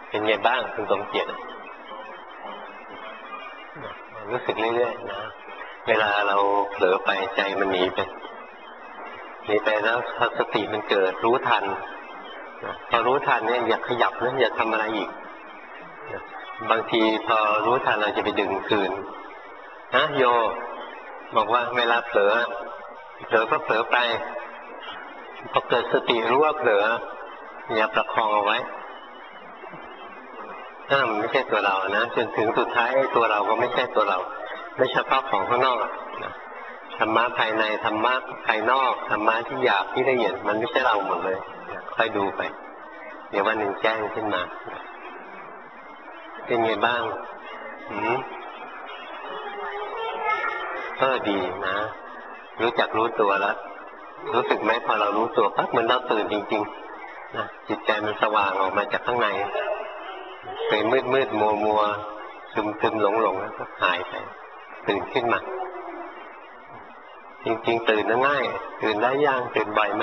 เป็นไงบ้างคุณสมเกียรติรู้สึกเรื่อยๆนะเวลาเราเผลอไปใจมันหนีไปแล้วพอสติมันเกิดรู้ทันพอรู้ทันเนี่ยอย่าขยับนะอย่าทำอะไรอีกบางทีพอรู้ทันเราจะไปดึงคืนนะโยบอกว่าเวลาเผลอก็เผลอไปพอเกิดสติรู้ว่าเผลออย่าประคองเอาไว้มันไม่ใช่ตัวเรานะจนถึงสุดท้ายตัวเราก็ไม่ใช่ตัวเราไม่เฉพาะของข้างนอกธรรมะภายในธรรมะภายนอกธรรมะที่หยาบที่ละเอียดมันไม่ใช่เราหมดเลยค่อยดูไปเดี๋ยววันหนึ่งแจ้งขึ้นมาเป็นไงบ้างดีนะรู้จักรู้ตัวแล้วรู้สึกไหมพอเรารู้ตัวปั๊บมันเราตื่นจริงๆนะจิตใจมันสว่างออกมาจากข้างในเคยมืดมัวซึมหลงแล้วก็หายไปตื่นขึ้นมาจริงๆตื่นง่ายตื่นได้ยังตื่นบ่อยไหม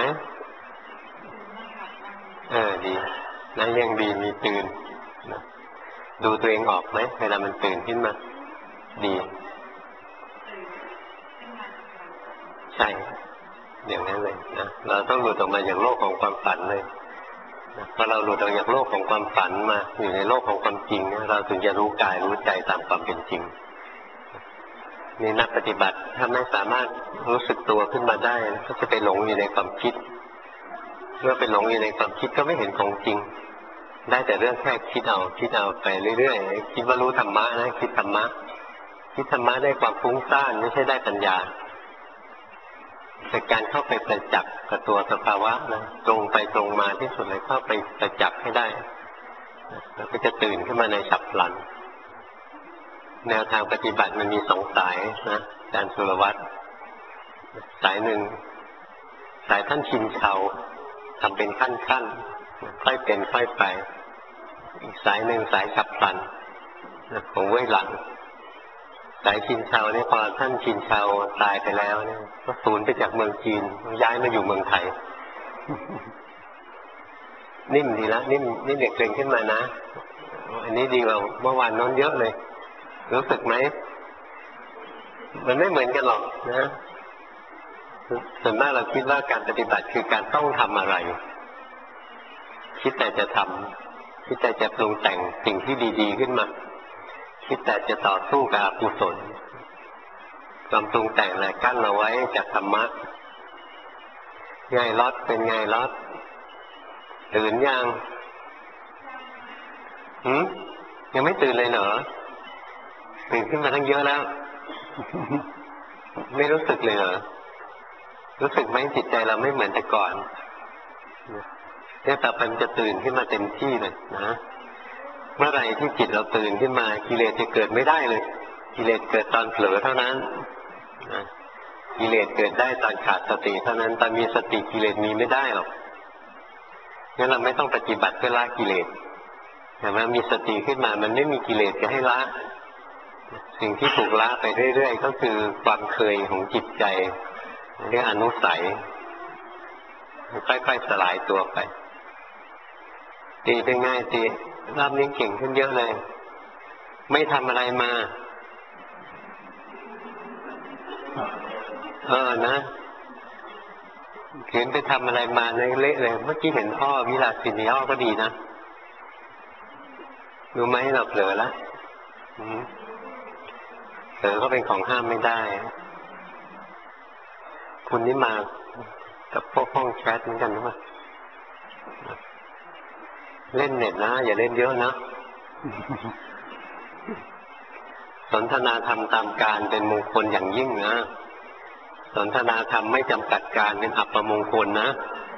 ดีนะยังดีมีตื่นนะดูตัวเองออกไหมเวลามันตื่นขึ้นมาดีใช่อย่างนั้นเลยนะเราต้องหลุดออกมาจากโลกของความฝันเลยพอเราหลุดออกจากโลกของความฝันมาอยู่ในโลกของความจริงเราถึงจะรู้กายรู้ใจตามความเป็นจริงนี่นักปฏิบัติถ้าไม่สามารถรู้สึกตัวขึ้นมาได้ก็จะไปหลงอยู่ในความคิดเมื่อไปหลงอยู่ในความคิดก็ไม่เห็นของจริงได้แต่เรื่องแค่คิดเอาไปเรื่อยๆคิดว่ารู้ธรรมะนะคิดธรรมะได้ความฟุ้งซ่านไม่ใช่ได้ปัญญาแต่การเข้าไปประจักษ์กับตัวสภาวะนะตรงไปตรงมาที่สุดเลยเข้าไปประจักษ์ให้ได้แล้วก็จะตื่นขึ้นมาในฉับพลันแนวทางปฏิบัติมันมีสองสายนะอาจารย์สุรวัตรสายหนึ่งสายท่านชินเฉาทำเป็นขั้นค่อยเป็นค่อยไปอีกสายหนึ่งสายฉับพลันของเว่ยหลังสายชินเฉาเนี่ยพอท่านชินเฉาตายไปแล้วเนี่ยก็สูญไปจากเมืองจีนย้ายมาอยู่เมืองไทยนิ่มดีละนิ่มเด็กเก่งขึ้นมานะอันนี้ดีกว่าเมื่อวานน้นเยอะเลยรู้สึกไหมมันไม่เหมือนกันหรอกนะส่วนมากเราคิดว่าการปฏิบัติคือการต้องทำอะไรคิดแต่จะทำคิดแต่จะปรุงแต่งสิ่งที่ดีๆขึ้นมาคิดแต่จะต่อสู้กับอกุศลความปรุงแต่งอะไรกั้นเราไว้จากธรรมะไงลอดเป็นไงลอดตื่นยังยังไม่ตื่นเลยเหรอตื่นขึ้นมาตั้งเยอะแล้วไม่รู้สึกเลยเหรอรู้สึกไหมจิตใจเราไม่เหมือนแต่ก่อนเนี่ยต่อไปมันจะตื่นขึ้นมาเต็มที่เลยนะเมื่อไหร่ที่จิตเราตื่นขึ้นมากิเลสจะเกิดไม่ได้เลยกิเลสเกิดตอนเผลอเท่านั้นกิเลสเกิดได้ตอนขาดสติเท่านั้นตอนมีสติกิเลสมีไม่ได้หรอกงั้นเราไม่ต้องปฏิบัติเพื่อละกิเลสแต่ว่ามีสติขึ้นมามันไม่มีกิเลสจะให้ละสิ่งที่ถูกละไปเรื่อยๆก็คือความเคยของจิตใจเรียกอนุสัยค่อยๆสลายตัวไปดีเป็นง่ายดีรอบนี้เก่งขึ้นเยอะเลยไม่ทำอะไรมานะเห็นไปทำอะไรมาในเละเลยเมื่อกี้เห็นอ้อวิลาสินีอ้อก็ดีนะรู้ไหมเราเผลอแล้วเผลอก็เป็นของห้ามไม่ได้คุณนี่มากับพวกห้องแชทเหมือนกันหรือเปล่าเล่นเน็ตนะอย่าเล่นเยอะนะสนทนาธรรมตามการเป็นมงคลอย่างยิ่งนะสนทนาธรรมไม่จำกัดการเป็นอัปมงคลนะ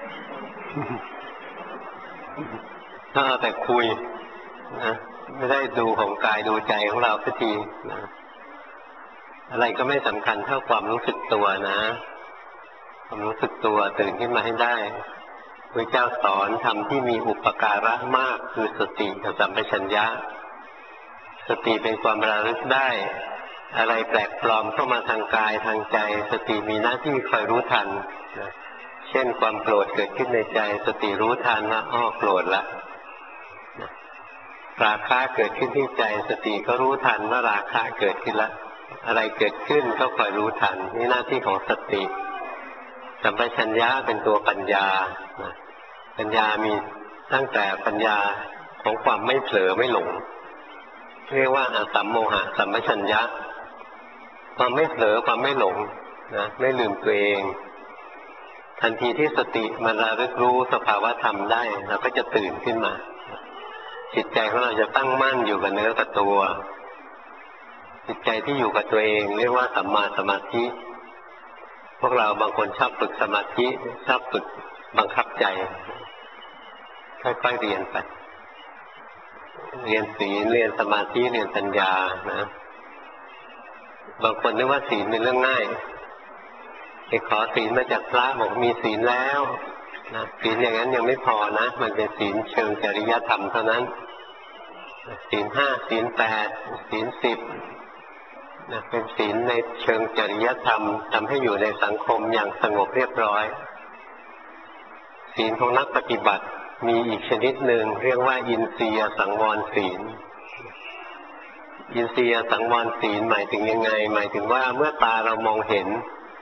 ถ้าแต่คุยนะไม่ได้ดูของกายดูใจของเราสักทีนะอะไรก็ไม่สำคัญเท่าความรู้สึกตัวนะความรู้สึกตัวตื่นขึ้นมาให้ได้พระเจ้าสอนทำที่มีอุปการะมากคือสติกับสัมปชัญญะสติเป็นความระลึกได้อะไรแปลกปลอมเข้ามาทางกายทางใจสติมีหน้าที่คอยรู้ทันเช่นความโกรธเกิดขึ้นในใจสติรู้ทันว่าอ้อโกรธละราคะเกิดขึ้นที่ใจสติก็รู้ทันว่าราคะเกิดขึ้นแล้วอะไรเกิดขึ้นก็คอยรู้ทันนี่หน้าที่ของสติสัมปชัญญะเป็นตัวปัญญาปัญญามีตั้งแต่ปัญญาของความไม่เผลอไม่หลงเรียกว่าอสัมโมหะสัมปชัญญะความไม่เผลอความไม่หลงนะไม่ลืมตัวเองทันทีที่สติมันระลึกรู้สภาวะธรรมได้เราก็จะตื่นขึ้นมาจิตใจของเราจะตั้งมั่นอยู่กับเนื้อกับตัวจิตใจที่อยู่กับตัวเองเรียกว่าสัมมาสมาธิพวกเราบางคนชอบฝึกสมาธิชอบฝึกบังคับใจค่อยๆเรียนไปเรียนศีลเรียนสมาธิเรียนปัญญานะบางคนนึกว่าศีลเป็นเรื่องง่ายไปขอศีลมาจากพระบอกมีศีลแล้วนะศีลอย่างนั้นยังไม่พอนะมันเป็นศีลเชิงจริยธรรมเท่านั้นศีล 5ศีล 8ศีล 10นะเป็นศีลในเชิงจริยธรรมทำให้อยู่ในสังคมอย่างสงบเรียบร้อยศีลของนักปฏิบัติมีอีกชนิดหนึ่งเรียกว่าอินทรียสังวรศีลอินทรียสังวรศีลหมายถึงยังไงหมายถึงว่าเมื่อตาเรามองเห็น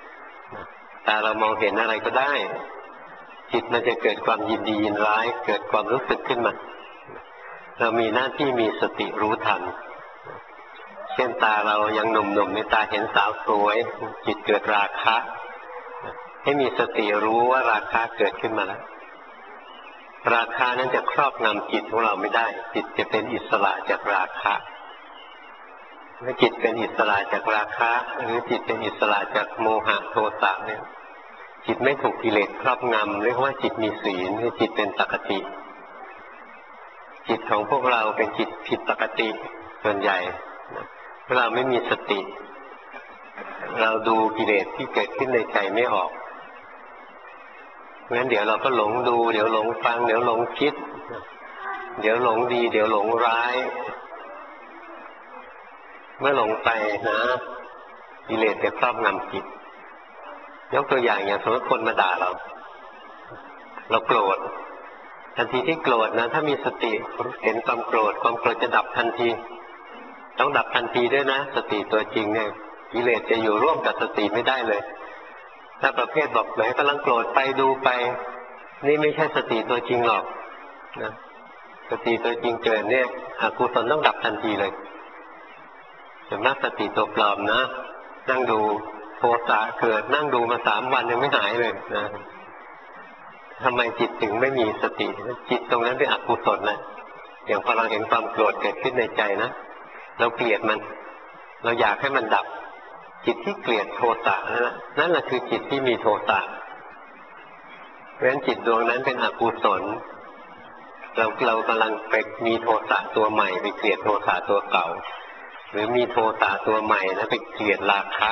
อะไรก็ได้จิตมันจะเกิดความยินดียินร้ายเกิดความรู้สึกขึ้นมาเรามีหน้าที่มีสติรู้ทันเช่นตาเรายังหนุ่มๆในตาเห็นสาวสวยจิตเกิดราคะให้มีสติรู้ว่าราคะเกิดขึ้นมาแล้วราคะนั้นจะครอบงำจิตของเราไม่ได้จิตจะเป็นอิสระจากราคะเมื่อจิตเป็นอิสระจากราคะหรือจิตเป็นอิสระจากโมหะโทสะเนี่ยจิตไม่ถูกกิเลสครอบงำเรียกว่าจิตมีศีลจิตเป็นปกติจิตของพวกเราเป็นจิตผิดปกติส่วนใหญ่เวลาไม่มีสติเราดูกิเลสที่เกิดขึ้นในใจไม่ออกงั้นเดี๋ยวเราก็หลงดูเดี๋ยวหลงฟังเดี๋ยวหลงคิดเดี๋ยวหลงดีเดี๋ยวหลงร้ายเมื่อหลงไปนะกิเลสจะครอบงำจิตยกตัวอย่างสมมติคนมาด่าเราโกรธทันทีที่โกรธนะถ้ามีสติเห็นความโกรธจะดับทันทีต้องดับทันทีด้วยนะสติตัวจริงเนี่ยกิเลสจะอยู่ร่วมกับสติไม่ได้เลยถ้าประเภทบอกแหมกำลังโกรธไปดูไปนี่ไม่ใช่สติตัวจริงหรอกนะสติตัวจริงเกิดเนี่ยอกุศลต้องดับทันทีเลยส่วนมากสติตัวปลอมนะนั่งดูโทสะเกิดนั่งดูมา3 วันยังไม่หายเลยนะทำไมจิตถึงไม่มีสติจิตตรงนั้นเป็นอกุศลนะอย่างพอเราเห็นความโกรธเกิดขึ้นในใจนะเราเกลียดมันเราอยากให้มันดับจิตที่เกลียดโทสะนั่นแหละคือจิตที่มีโทสะเพราะฉะนั้นจิตดวงนั้นเป็นอกุศลเรากำลังไปมีโทสะตัวใหม่ไปเกลียดโทสะตัวเก่าหรือมีโทสะตัวใหม่นะไปเกลียดราคะ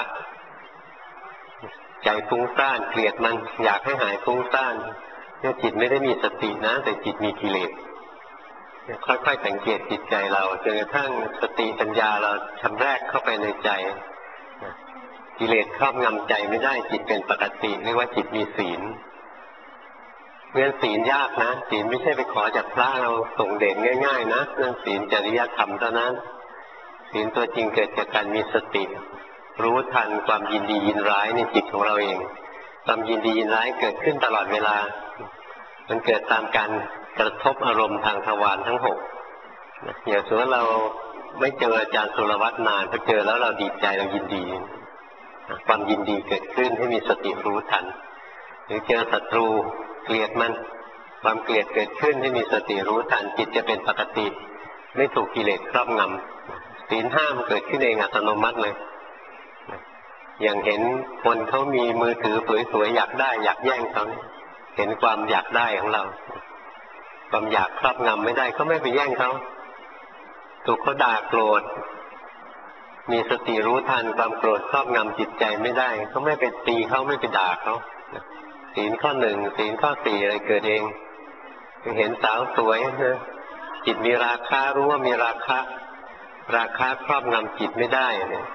ใจฟุ้งซ่านเกลียดมันอยากให้หายฟุ้งซ่านเนี่ยจิตไม่ได้มีสตินะแต่จิตมีกิเลสค่อยๆสังเกตจิตใจเราจนกระทั่งสติปัญญาเราชำแรกเข้าไปในใจกิเลสครอบงำใจไม่ได้จิตเป็นปกติเรียกว่าจิตมีศีลเรื่องศีลยากนะศีลไม่ใช่ไปขอจากพระเราส่งเด่นง่ายๆนะเรื่องศีลจริยธรรมเท่านั้นศีลตัวจริงเกิดจากการมีสติรู้ทันความยินดียินร้ายในจิตของเราเองความยินดียินร้ายเกิดขึ้นตลอดเวลามันเกิดตามการกระทบอารมณ์ทางทวารทั้ง6อย่างสมมติเราไม่เจออาจารย์สุรวัตรนานพอเจอแล้วเราดีใจเรายินดีความยินดีเกิดขึ้นให้มีสติรู้ทันหรือเจอศัตรูเกลียดมันความเกลียดเกิดขึ้นให้มีสติรู้ทันจิตจะเป็นปกติไม่ถูกกิเลสครอบงำศีล 5มันเกิดขึ้นเองอัตโนมัติเลยอย่างเห็นคนเขามีมือถือสวยๆอยากได้อยากแย่งเขาเห็นความอยากได้ของเราความอยากครอบงำไม่ได้ก็ไม่ไปแย่งเขาถูกเขาด่าโกรธมีสติรู้ทันความโกรธครอบงำจิตใจไม่ได้ก็ไม่ไปตีเขาไม่ไปด่าเขาศีลข้อ 1ศีลข้อ 4อะไรเกิดเองเห็นสาวสวยนะจิตมีราคะรู้ว่ามีราคะครอบงำจิตไม่ได้เนี่ย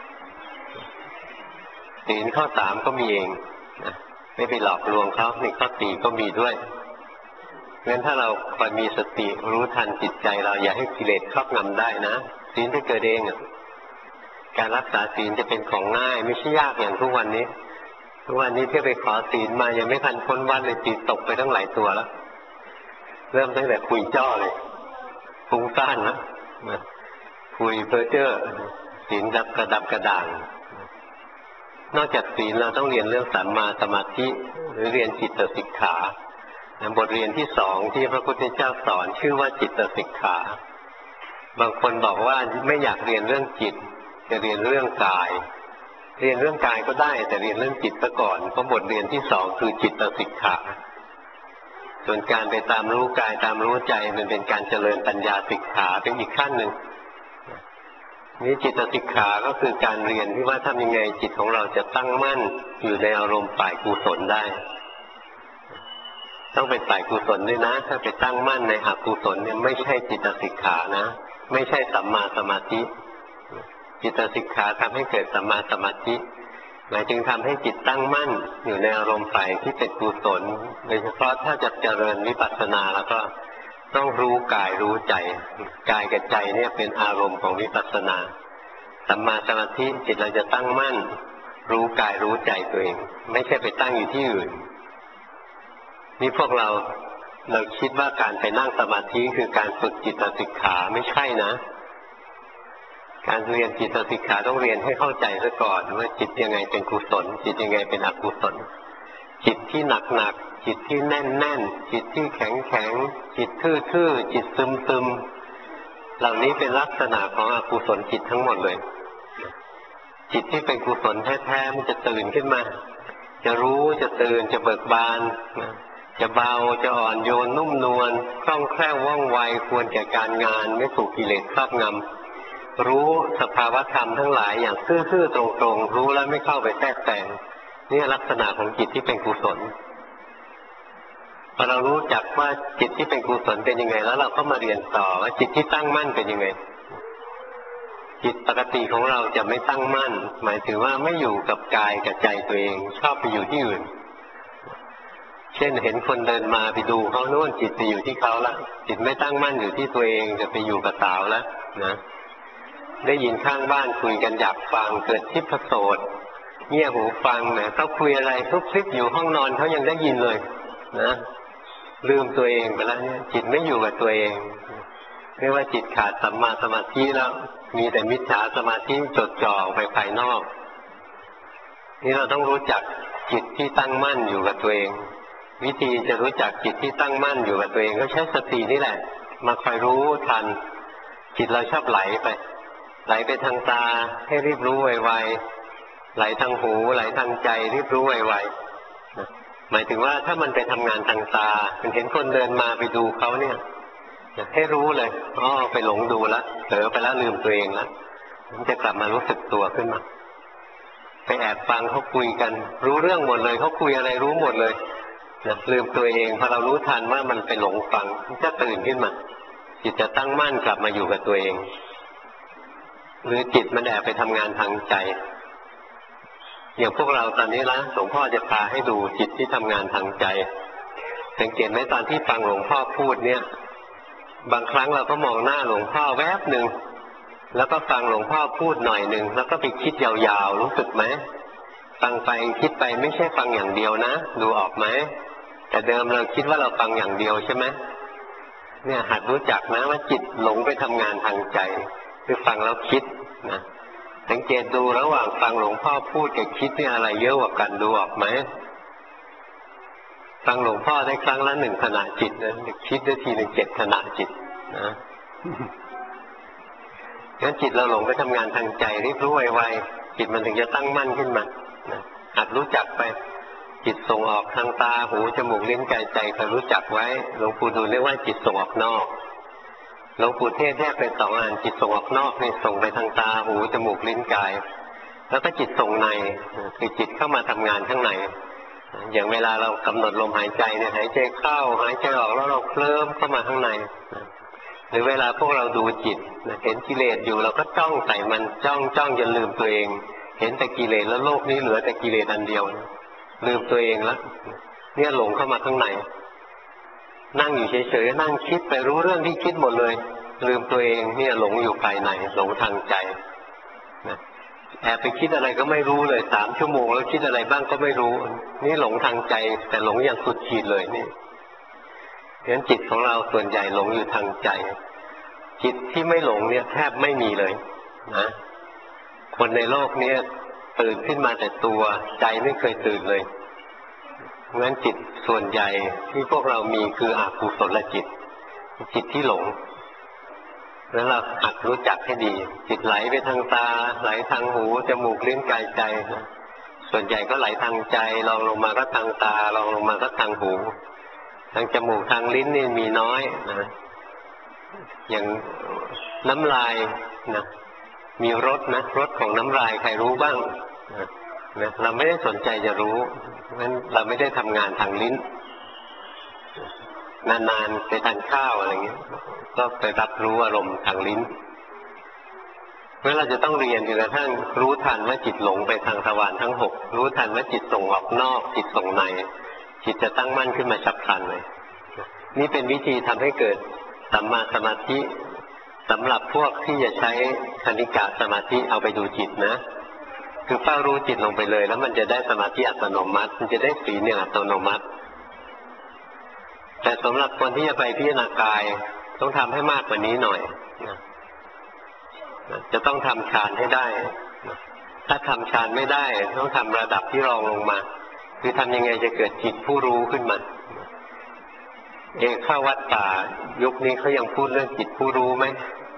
ศีลข้อ 3ก็มีเองนะไม่ไปหลอกลวงเขาในข้อ 4ก็มีด้วยงั้นถ้าเราคอยมีสติรู้ทันจิตใจเราอย่าให้กิเลสครอบงำได้นะศีลจะเกิดเองการรักษาศีลจะเป็นของง่ายไม่ใช่ยากอย่างทุกวันนี้ที่ไปขอศีลมายังไม่ทันพ้นวันเลยจิตตกไปตั้งหลายตัวแล้วเริ่มตั้งแต่คุยจ้อเลยฟุ้งซ่านนะคุยเพ้อเจ้อศีลดับกระด่างนอกจากศีลเราต้องเรียนเรื่องสัมมาสมาธิหรือเรียนจิตสิกขาบทเรียนที่สองที่พระพุทธเจ้าสอนชื่อว่าจิตสิกขาบางคนบอกว่าไม่อยากเรียนเรื่องจิตจะเรียนเรื่องกายเรียนเรื่องกายก็ได้แต่เรียนเรื่องจิตซะก่อนเพราะบทเรียนที่สองคือจิตสิกขาส่วนการไปตามรู้กายตามรู้ใจมันเป็นการเจริญปัญญาสิกขาเป็นอีกขั้นหนึ่งนี่จิตสิกขาก็คือการเรียนที่ว่าทำยังไงจิตของเราจะตั้งมั่นอยู่ในอารมณ์ฝ่ายกุศลได้ต้องเป็นฝ่ายกุศลด้วยนะถ้าไปตั้งมั่นในอกุศลเนี่ยไม่ใช่จิตสิกขานะไม่ใช่สัมมาสมาธิจิตสิกขาทำให้เกิดสัมมาสมาธิหมายถึงทำให้จิตตั้งมั่นอยู่ในอารมณ์ฝ่ายที่เป็นกุศลโดยเฉพาะถ้าจะเจริญวิปัสสนาแล้วก็ต้องรู้กายรู้ใจกายกับใจเนี่ยเป็นอารมณ์ของวิปัสสนาสัมมาสมาธิจิตเราจะตั้งมั่นรู้กายรู้ใจตัวเองไม่ใช่ไปตั้งอยู่ที่อื่นนี่พวกเราคิดว่าการไปนั่งสมาธิคือการฝึกจิตสิกขาไม่ใช่นะการเรียนจิตสิกขาต้องเรียนให้เข้าใจซะก่อนว่าจิตยังไงเป็นกุศลจิตยังไงเป็นอกุศลจิตที่หนักจิตที่แน่นจิตที่แข็งจิตทื่อจิตซึมเหล่านี้เป็นลักษณะของอกุศลจิตทั้งหมดเลยจิตที่เป็นกุศลแท้ๆมันจะตื่นขึ้นมาจะรู้จะตื่นจะเบิกบานจะเบาจะอ่อนโยนนุ่มนวลคล่องแคล่วว่องไวควรแก่การงานไม่ถูกกิเลสครอบงำรู้สภาวธรรมทั้งหลายอย่างซื่อๆตรงๆรู้แล้วไม่เข้าไปแทรกแซงนี่ลักษณะของจิตที่เป็นกุศลพอเรารู้จักว่าจิตที่เป็นกุศลเป็นยังไงแล้วเราก็มาเรียนต่อว่าจิตที่ตั้งมั่นเป็นยังไงจิตปกติของเราจะไม่ตั้งมั่นหมายถึงว่าไม่อยู่กับกายกับใจตัวเองชอบไปอยู่ที่อื่นเช่นเห็นคนเดินมาไปดูเขาโน่นจิตไปอยู่ที่เขาละจิตไม่ตั้งมั่นอยู่ที่ตัวเองจะไปอยู่กับสาวแล้วนะได้ยินข้างบ้านคุยกันอยากฟังเกิดทิพโสตเงี่ยหูฟังนะเขาคุยอะไรทุกคลิปอยู่ห้องนอนเขายังได้ยินเลยนะลืมตัวเองไปแล้วเนี่ยจิตไม่อยู่กับตัวเองเรียกว่าจิตขาดสัมมาสมาธิแล้วมีแต่มิจฉาสมาธิจดจ่อไปภายนอกนี่เราต้องรู้จักจิตที่ตั้งมั่นอยู่กับตัวเองวิธีจะรู้จักจิตที่ตั้งมั่นอยู่กับตัวเองก็ใช้สตินี่แหละมาคอยรู้ทันจิตเราชอบไหลไปทางตาให้รีบรู้ไวๆไหลทางหูไหลทางใจรีบรู้ไวๆหมายถึงว่าถ้ามันไปทำงานทางตาเห็นคนเดินมาไปดูเขาเนี่ยให้รู้เลยไปหลงดูแล้วเผลอไปแล้วลืมตัวเองแล้วมันจะกลับมารู้สึกตัวขึ้นมาไปแอบฟังเขาคุยกันรู้เรื่องหมดเลยเขาคุยอะไรรู้หมดเลยลืมตัวเองพอเรารู้ทันว่ามันไปหลงฟังมันจะตื่นขึ้นมาจิตจะตั้งมั่นกลับมาอยู่กับตัวเองหรือจิตมันแอบไปทำงานทางใจอย่างพวกเราตอนนี้ละหลวงพ่อจะพาให้ดูจิตที่ทำงานทางใจสังเกตไหมตอนที่ฟังหลวงพ่อพูดเนี่ยบางครั้งเราก็มองหน้าหลวงพ่อแวบหนึ่งแล้วก็ฟังหลวงพ่อพูดหน่อยหนึ่งแล้วก็ไปคิดยาวๆรู้สึกไหมฟังไปคิดไปไม่ใช่ฟังอย่างเดียวนะดูออกไหมแต่เดิมเราคิดว่าเราฟังอย่างเดียวใช่ไหมเนี่ยหัดรู้จักนะว่าจิตหลงไปทำงานทางใจคือฟังแล้วคิดนะสังเกตดูระหว่างฟังหลวงพ่อพูดกับคิดเนี่ยอะไรเยอะกว่ากันดูออกไหมฟังหลวงพ่อได้ครั้งละ1 ขณะจิตนะคิดได้ทีนึง7 ขณะจิตนะงั้นจิตเราหลงไปทำงานทางใจรีบรู้ไวๆจิตมันถึงจะตั้งมั่นขึ้นมานะหัดรู้จักไปจิตส่งออกทางตาหูจมูกลิ้นกายใจคอยรู้จักไว้หลวงปู่ดูเรียกว่าจิตส่งออกนอกหลวงปู่เทศแยกเป็น2 อันจิตส่งออกนอกนี่ส่งไปทางตาหูจมูกลิ้นกายแล้วก็จิตส่งในคือจิตเข้ามาทำงานข้างในอย่างเวลาเรากำหนดลมหายใจเนี่ยหายใจเข้าหายใจออกแล้วเราเคลิ้มเข้ามาข้างในหรือเวลาพวกเราดูจิตเห็นกิเลสอยู่เราก็จ้องใส่มันจ้องจนลืมตัวเองเห็นแต่กิเลสแล้วโลกนี้เหลือแต่กิเลสอันเดียวลืมตัวเองแล้วเนี่ยหลงเข้ามาข้างในนั่งอยู่เฉยๆนั่งคิดไปรู้เรื่องที่คิดหมดเลยลืมตัวเองเนี่ยหลงอยู่ภายในหลงทางใจนะแอบไปคิดอะไรก็ไม่รู้เลย3 ชั่วโมงแล้วคิดอะไรบ้างก็ไม่รู้นี่หลงทางใจแต่หลงอย่างสุดขีดเลยนี่เพราะฉะนั้นจิตของเราส่วนใหญ่หลงอยู่ทางใจจิตที่ไม่หลงเนี่ยแทบไม่มีเลยนะคนในโลกนี้ตื่นขึ้นมาแต่ตัวใจไม่เคยตื่นเลยเพราะฉะนั้นจิตส่วนใหญ่ที่พวกเรามีคืออกุศลจิตจิตที่หลงแล้วเราหัดรู้จักให้ดีจิตไหลไปทางตาไหลทางหูจมูกลิ้นกายใจนะส่วนใหญ่ก็ไหลทางใจลองลงมาก็ทางตาลองลงมาก็ทางหูทางจมูกทางลิ้นนี่มีน้อยนะอย่างน้ำลายนะมีรสนะรสของน้ำลายใครรู้บ้างนะเราไม่ได้สนใจจะรู้เพราะฉะนั้นเราไม่ได้ทำงานทางลิ้นนานๆไปทานข้าวอะไรเงี้ยก็ไปรับรู้อารมณ์ทางลิ้นเพราะเราจะต้องเรียนจนกระทั่งรู้ทันว่าจิตหลงไปทางทวารทั้ง6รู้ทันว่าจิตส่งออกนอกจิตส่งในจิตจะตั้งมั่นขึ้นมาฉับพลันเลยนี่เป็นวิธีทำให้เกิดสัมมาสมาธิสำหรับพวกที่จะใช้คณิกะสมาธิเอาไปดูจิตนะคือเฝ้ารู้จิตลงไปเลยแล้วมันจะได้สมาธิอัตโนมัติมันจะได้ศีลอย่างอัตโนมัติแต่สำหรับคนที่จะไปพิจารณากายต้องทำให้มากกว่านี้หน่อยจะต้องทำฌานให้ได้ถ้าทำฌานไม่ได้ต้องทำระดับที่รองลงมาคือทำยังไงจะเกิดจิตผู้รู้ขึ้นมาเข้าวัดป่ายุคนี้เขายังพูดเรื่องจิตผู้รู้ไหม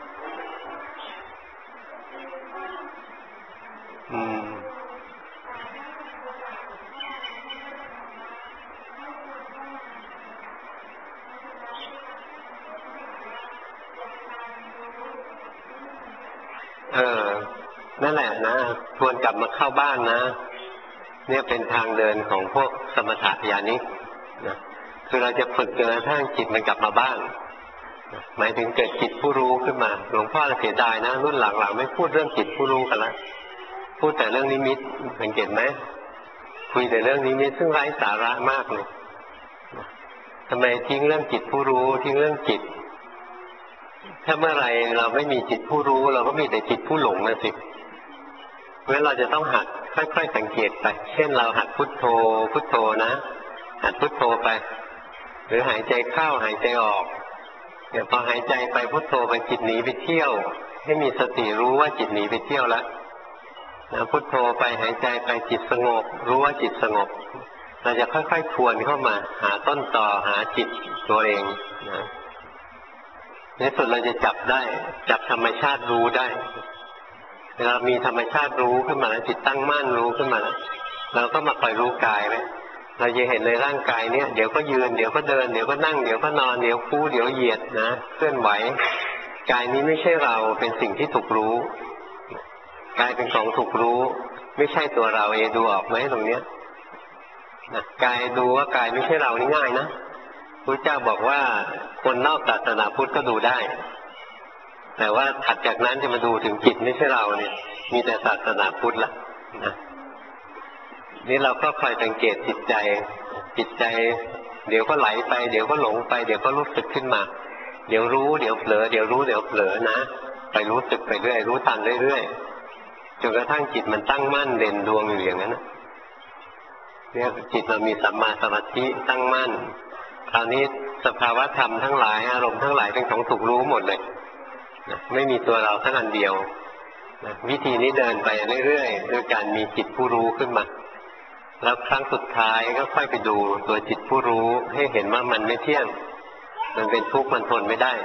นั่นแหละนะควรกลับมาเข้าบ้านนะเนี่ยเป็นทางเดินของพวกสมถะญาณิกนะคือเราจะฝึกจนกระทั่งจิตมันกลับมาบ้านหมายถึงเกิดจิตผู้รู้ขึ้นมาหลวงพ่อเสียดายนะรุ่นหลังๆไม่พูดเรื่องจิตผู้รู้กันละพูดแต่เรื่องนิมิตสังเกตไหมคุยแต่เรื่องนิมิตซึ่งไร้สาระมากเลยทำไมทิ้งเรื่องจิตผู้รู้ทิ้งเรื่องจิตถ้าเมื่อไรเราไม่มีจิตผู้รู้เราก็มีแต่จิตผู้หลงนะสิเพราะฉะนั้นเราจะต้องหัดค่อยๆสังเกตไปเช่นเราหัดพุทโธพุทโธนะหัดพุทโธไปหรือหายใจเข้าหายใจออกเนี่ยพอหายใจไปพุทโธไปจิตหนีไปเที่ยวให้มีสติรู้ว่าจิตหนีไปเที่ยวแล้วนะพุทโธไปหายใจไปจิตสงบรู้ว่าจิตสงบเราจะค่อยๆทวนเข้ามาหาต้นตอหาจิตตัวเองนะในสุดเราจะจับได้จับธรรมชาติรู้ได้เวลามีธรรมชาติรู้ขึ้นมาแล้วจิตตั้งมั่นรู้ขึ้นมาแล้วเราก็มาคอยรู้กายไว้เราจะเห็นในร่างกายเนี้ยเดี๋ยวก็ยืนเดี๋ยวก็เดินเดี๋ยวก็นั่งเดี๋ยวก็นอนเดี๋ยวคู่เดี๋ยวเหยียดนะเคลื่อนไหวกายนี้ไม่ใช่เราเป็นสิ่งที่ถูกรู้กายเป็นของถูกรู้ไม่ใช่ตัวเราเองดูออกไหมตรงเนี้ยนะกายดูว่ากายไม่ใช่เรานี่ง่ายนะพระเจ้าบอกว่าคนนอกศาสนาพุทธก็ดูได้แต่ว่าถัดจากนั้นจะมาดูถึงจิตไม่ใช่เราเนี่ยมีแต่ศาสนาพุทธละนะนี่เราก็คอยสังเกตจิตใจเดี๋ยวก็ไหลไปเดี๋ยวก็หลงไปเดี๋ยวก็รู้สึกขึ้นมาเดี๋ยวรู้เดี๋ยวเผลอเดี๋ยวรู้เดี๋ยวเผลอนะไปรู้สึกไปเรื่อยรู้ทันเรื่อยๆจนกระทั่งจิตมันตั้งมั่นเด่นดวงอยู่อย่างนั้นเนี่ยจิตเรามีสัมมาสมาธิตั้งมั่นคราวนี้สภาวะธรรมทั้งหลายอารมณ์ทั้งหลายเป็นของถูกรู้หมดเลยไม่มีตัวเราทั้งอันเดียววิธีนี้เดินไปเรื่อยๆด้วยการมีจิตผู้รู้ขึ้นมาแล้วครั้งสุดท้ายก็ค่อยไปดูตัวจิตผู้รู้ให้เห็นว่ามันไม่เที่ยงมันเป็นทุกข์มันทนไม่ได้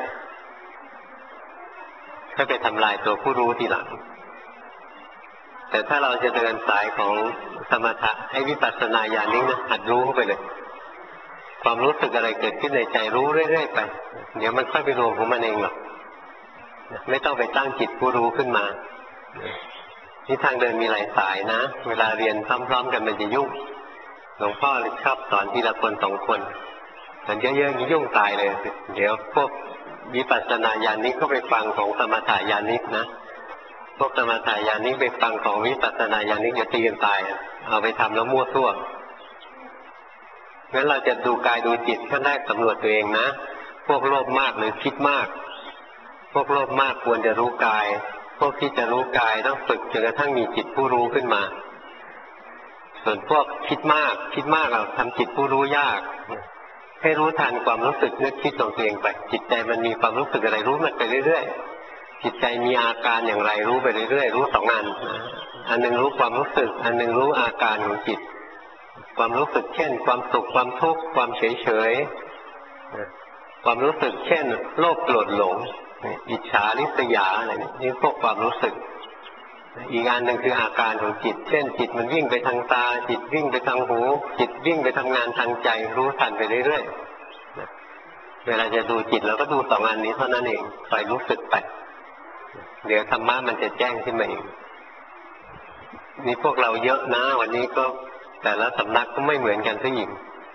ค่อยไปทำลายตัวผู้รู้ทีหลังแต่ถ้าเราจะเดินสายของสมถะให้วิปัสสนาญาณนี้นะหัดรู้เข้าไปเลยความรู้สึกอะไรเกิดขึ้นในใจรู้เรื่อยๆไปเดี๋ยวมันค่อยไปรวมของมันเองหรอกไม่ต้องไปตั้งจิตผู้รู้ขึ้นมานี่ทางเดินมีหลายสายนะเวลาเรียนพร้อมๆกันมันจะยุ่งหลวงพ่อชอบสอนทีละคน2 คนมันเยอะๆยุ่งตายเลยเดี๋ยวพวกวิปัสสนาญาณนี้ก็ไปฟังของสมถะญาณนี้นะพวกสมถะญาณนี้ไปฟังของวิปัสสนาญาณนี้จะตีกันตายเอาไปทำแล้วมั่วซั่วงั้นเราจะดูกายดูจิตก็ได้สำรวจตัวเองนะพวกโลภมากหรือคิดมากพวกโลภมากควรจะรู้กายพวกที่จะรู้กายต้องฝึกจนกระทั่งมีจิตผู้รู้ขึ้นมาส่วนพวกคิดมากเราทำจิตผู้รู้ยากให้รู้ทันความรู้สึกนึกคิดของตัวเองไปจิตใจมันมีความรู้สึกอะไรรู้มันไปเรื่อยๆจิตใจมีอาการอย่างไรรู้ไปเรื่อยๆรู้สองอันหนึ่งรู้ความรู้สึกอันหนึ่งรู้อาการของจิตความรู้สึกเช่นความสุขความทุกข์ความเฉยๆความรู้สึกเช่นโลภโกรธหลงอิจฉาริษยาอะไรนี่พวกความรู้สึกอีกอันหนึ่งคืออาการของจิตเช่นจิตมันวิ่งไปทางตาจิตวิ่งไปทางหูจิตวิ่งไปทำงานทางใจรู้ทันไปเรื่อยๆเวลาจะดูจิตเราก็ดูสองอันนี้เท่านั้นเองคอยรู้สึกไปเดี๋ยวธรรมะมันจะแจ้งขึ้นมาเองนี่พวกเราเยอะนะวันนี้ก็แต่ละสำนักก็ไม่เหมือนกันซะอีก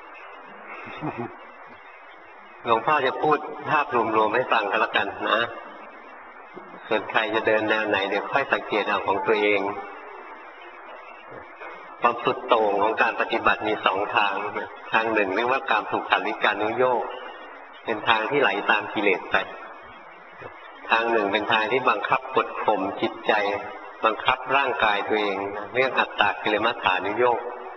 หลวงพ่อจะพูดภาพรวมๆให้ฟังกันละกันนะส่วนใครจะเดินแนวไหนเดี๋ยวค่อยสังเกตเอาของตัวเองความสุดโต่งของการปฏิบัติมีสองทางทางหนึ่งเรียกว่าการถูกขันธิการนุโยคเป็นทางที่ไหลตามกิเลสไปทางหนึ่งเป็นทางที่บังคับกดข่มจิตใจบังคับร่างกายตัวเองเรียกอัตตกิลมัฏฐานุโยค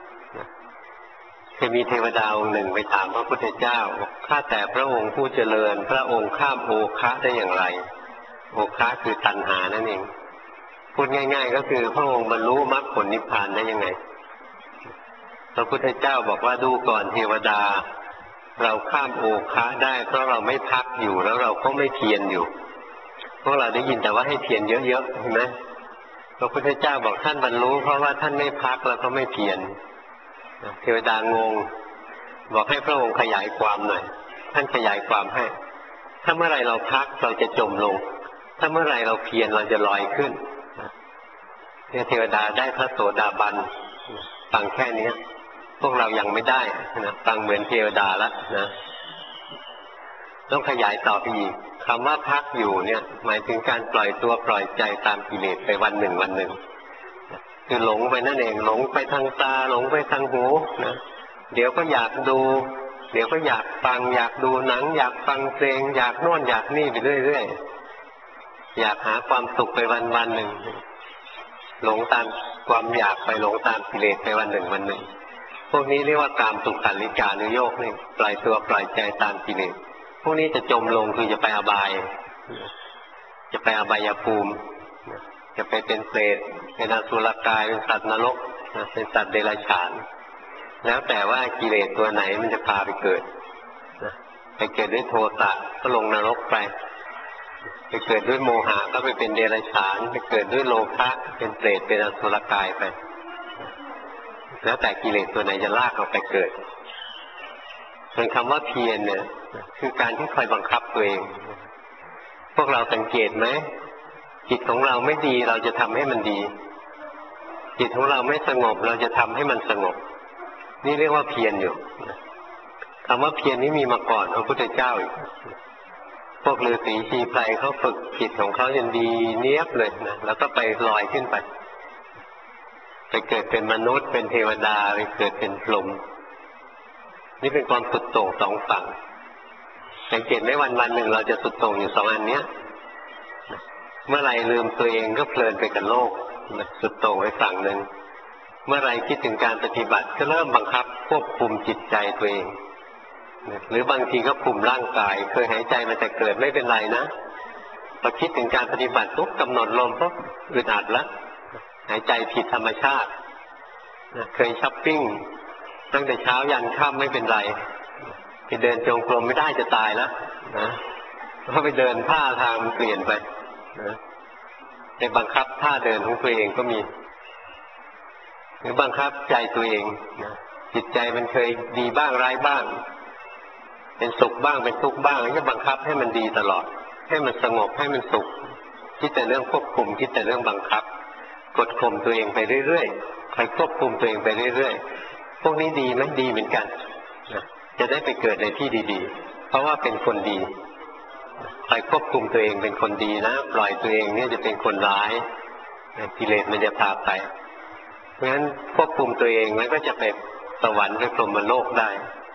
จะมีเทวดาองค์หนึ่งไปถามพระพุทธเจ้าข้าแต่พระองค์ผู้เจริญพระองค์ข้ามโอคะได้อย่างไรโอคะคือตัณหานั่นเองพูดง่ายๆก็คือพระองค์บรรลุมรรคผลนิพพานได้ยังไงพระพุทธเจ้าบอกว่าดูก่อนเทวดาเราข้ามโอคะได้เพราะเราไม่พักอยู่แล้วเราก็ไม่เพียรอยู่พวกเราได้ยินแต่ว่าให้เพียรเยอะๆเห็นไหมพระพุทธเจ้าบอกท่านบรรลุเพราะว่าท่านไม่พักแล้วก็ไม่เพียรเทวดางงบอกให้พระองค์ขยายความหน่อยท่านขยายความให้ถ้าเมื่อไรเราพักเราจะจมลงถ้าเมื่อไรเราเพียรเราจะลอยขึ้นเทวดาได้พระโสดาบันฟังแค่นี้พวกเรายังไม่ได้นะฟังเหมือนเทวดาแล้วนะต้องขยายต่อไปอีกคำว่าพักอยู่เนี่ยหมายถึงการปล่อยตัวปล่อยใจตามกิเลสไปวันหนึ่งคือหลงไปนั่นเองหลงไปทางตาหลงไปทางหูนะเดี๋ยวก็อยากดูเดี๋ยวก็อยากฟังอยากดูหนังอยากฟังเพลงอยากโน่นอยากนี่ไปเรื่อยๆอยากหาความสุขไปวันหนึ่งหลงตามความอยากไปหลงตามกิเลสไปวันหนึ่งพวกนี้เรียกว่ากามสุขันธิกานุโยคนี่ปล่อยตัวปล่อยใจตามกิเลสพวกนี้จะจมลงคือจะไปอบายจะไปอบายภูมิจะไปเป็นเปรตเป็นอสุรกายเป็นสัตว์นรกเป็นสัตว์เดรัจฉานแล้วแต่ว่ากิเลสตัวไหนมันจะพาไปเกิดไปเกิดด้วยโทสะก็ลงนรกไปเกิดด้วยโมหะก็ไปเป็นเดรัจฉานไปเกิดด้วยโลภะเป็นเปรตเป็นอสุรกายไปแล้วแต่กิเลสตัวไหนจะลากเราไปเกิดส่วนคำว่าเพียรเนี่ยคือการที่คอยบังคับตัวเองพวกเราสังเกตไหมจิตของเราไม่ดีเราจะทำให้มันดีจิตของเราไม่สงบเราจะทำให้มันสงบนี่เรียกว่าเพียรอยู่คำว่าเพียรนี้มีมาก่อนพระพุทธเจ้าอีกพวกฤาษีชีไพรเขาฝึกจิตของเขาจนดีเนียบเลยนะแล้วก็ไปลอยขึ้นไปเกิดเป็นมนุษย์เป็นเทวดาไปเกิดเป็นพรหมนี่เป็นความสุดโต่งสองฝั่งสังเกตไหมวันหนึ่งเราจะสุดโต่งอยู่สองอันเนี้ยเมื่อไรลืมตัวเองก็เพลินไปกับโลกสุดโต่งไปฝั่งหนึ่งเมื่อไรคิดถึงการปฏิบัติก็เริ่มบังคับควบคุมจิตใจตัวเองหรือบางทีก็คุมร่างกายเคยหายใจมันจะเกิดไม่เป็นไรนะพอคิดถึงการปฏิบัติปุ๊บกำหนดลมปุ๊บอึดอัดแล้วหายใจผิดธรรมชาติเคยช้อปปิ้งตั้งแต่เช้ายันค่ำไม่เป็นไรไปเดินจงกรมไม่ได้จะตายแล้วนะเพราะไปเดินท่าทางมันเปลี่ยนไปนะไปบังคับท่าเดินของตัวเองก็มีหรือบังคับใจตัวเองนะจิตใจมันเคยดีบ้างร้ายบ้างเป็นสุขบ้างเป็นทุกข์บ้างก็บังคับให้มันดีตลอดให้มันสงบให้มันสุขคิดแต่เรื่องควบคุมคิดแต่เรื่องบังคับกดข่มตัวเองไปเรื่อยๆคอยควบคุมตัวเองไปเรื่อยๆพวกนี้ดีไหมดีเหมือนกันจะได้ไปเกิดในที่ดีๆเพราะว่าเป็นคนดีคอยควบคุมตัวเองเป็นคนดีนะปล่อยตัวเองเนี่ยจะเป็นคนร้ายกิเลสมันจะพาไปเพราะฉะนั้นควบคุมตัวเองมันก็จะไปสวรรค์ไปพรหมโลกได้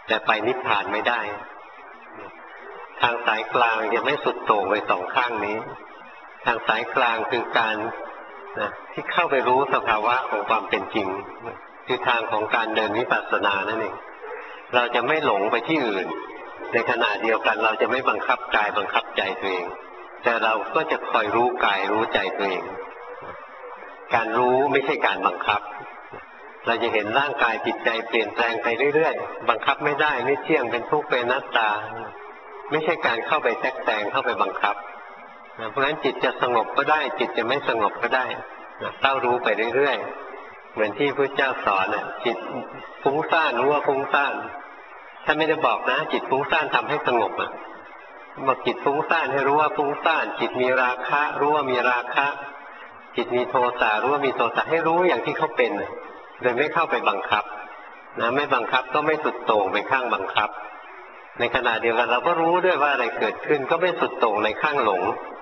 แต่ไปนิพพานไม่ได้ทางสายกลางจะไม่สุดโต่งไปสองข้างนี้ทางสายกลางคือการที่เข้าไปรู้สภาวะของความเป็นจริงคือทางของการเดินวิปัสสนานั่นเองเราจะไม่หลงไปที่อื่นในขณะเดียวกันเราจะไม่บังคับกายบังคับใจตัวเองแต่เราก็จะคอยรู้กายรู้ใจตัวเองการรู้ไม่ใช่การบังคับเราจะเห็นร่างกายจิตใจเปลี่ยนแปลงไปเรื่อยๆบังคับไม่ได้ไม่เที่ยงเป็นทุกข์เป็นอนัตตาไม่ใช่การเข้าไปแทรกแซงเข้าไปบังคับเพราะฉะนั้นจิตจะสงบก็ได้จิตจะไม่สงบก็ได้เต้ารู้ไปเรื่อยๆเหมือนที่พระเจ้าสอนจิตฟุ้งซ่านรู้ว่าฟุ้งซ่านท่านไม่ได้บอกนะจิตฟุ้งซ่านทำให้สงบบอกจิตฟุ้งซ่านให้รู้ว่าฟุ้งซ่านจิตมีราคะรู้ว่ามีราคะจิตมีโทสะรู้ว่ามีโทสะให้รู้อย่างที่เขาเป็นโดยไม่เข้าไปบังคับไม่บังคับก็ไม่สุดโต่งไปข้างบังคับในขณะเดียวกันเราก็รู้ด้วยว่าอะไรเกิดขึ้นก็ไม่สุดโต่งในข้างหลง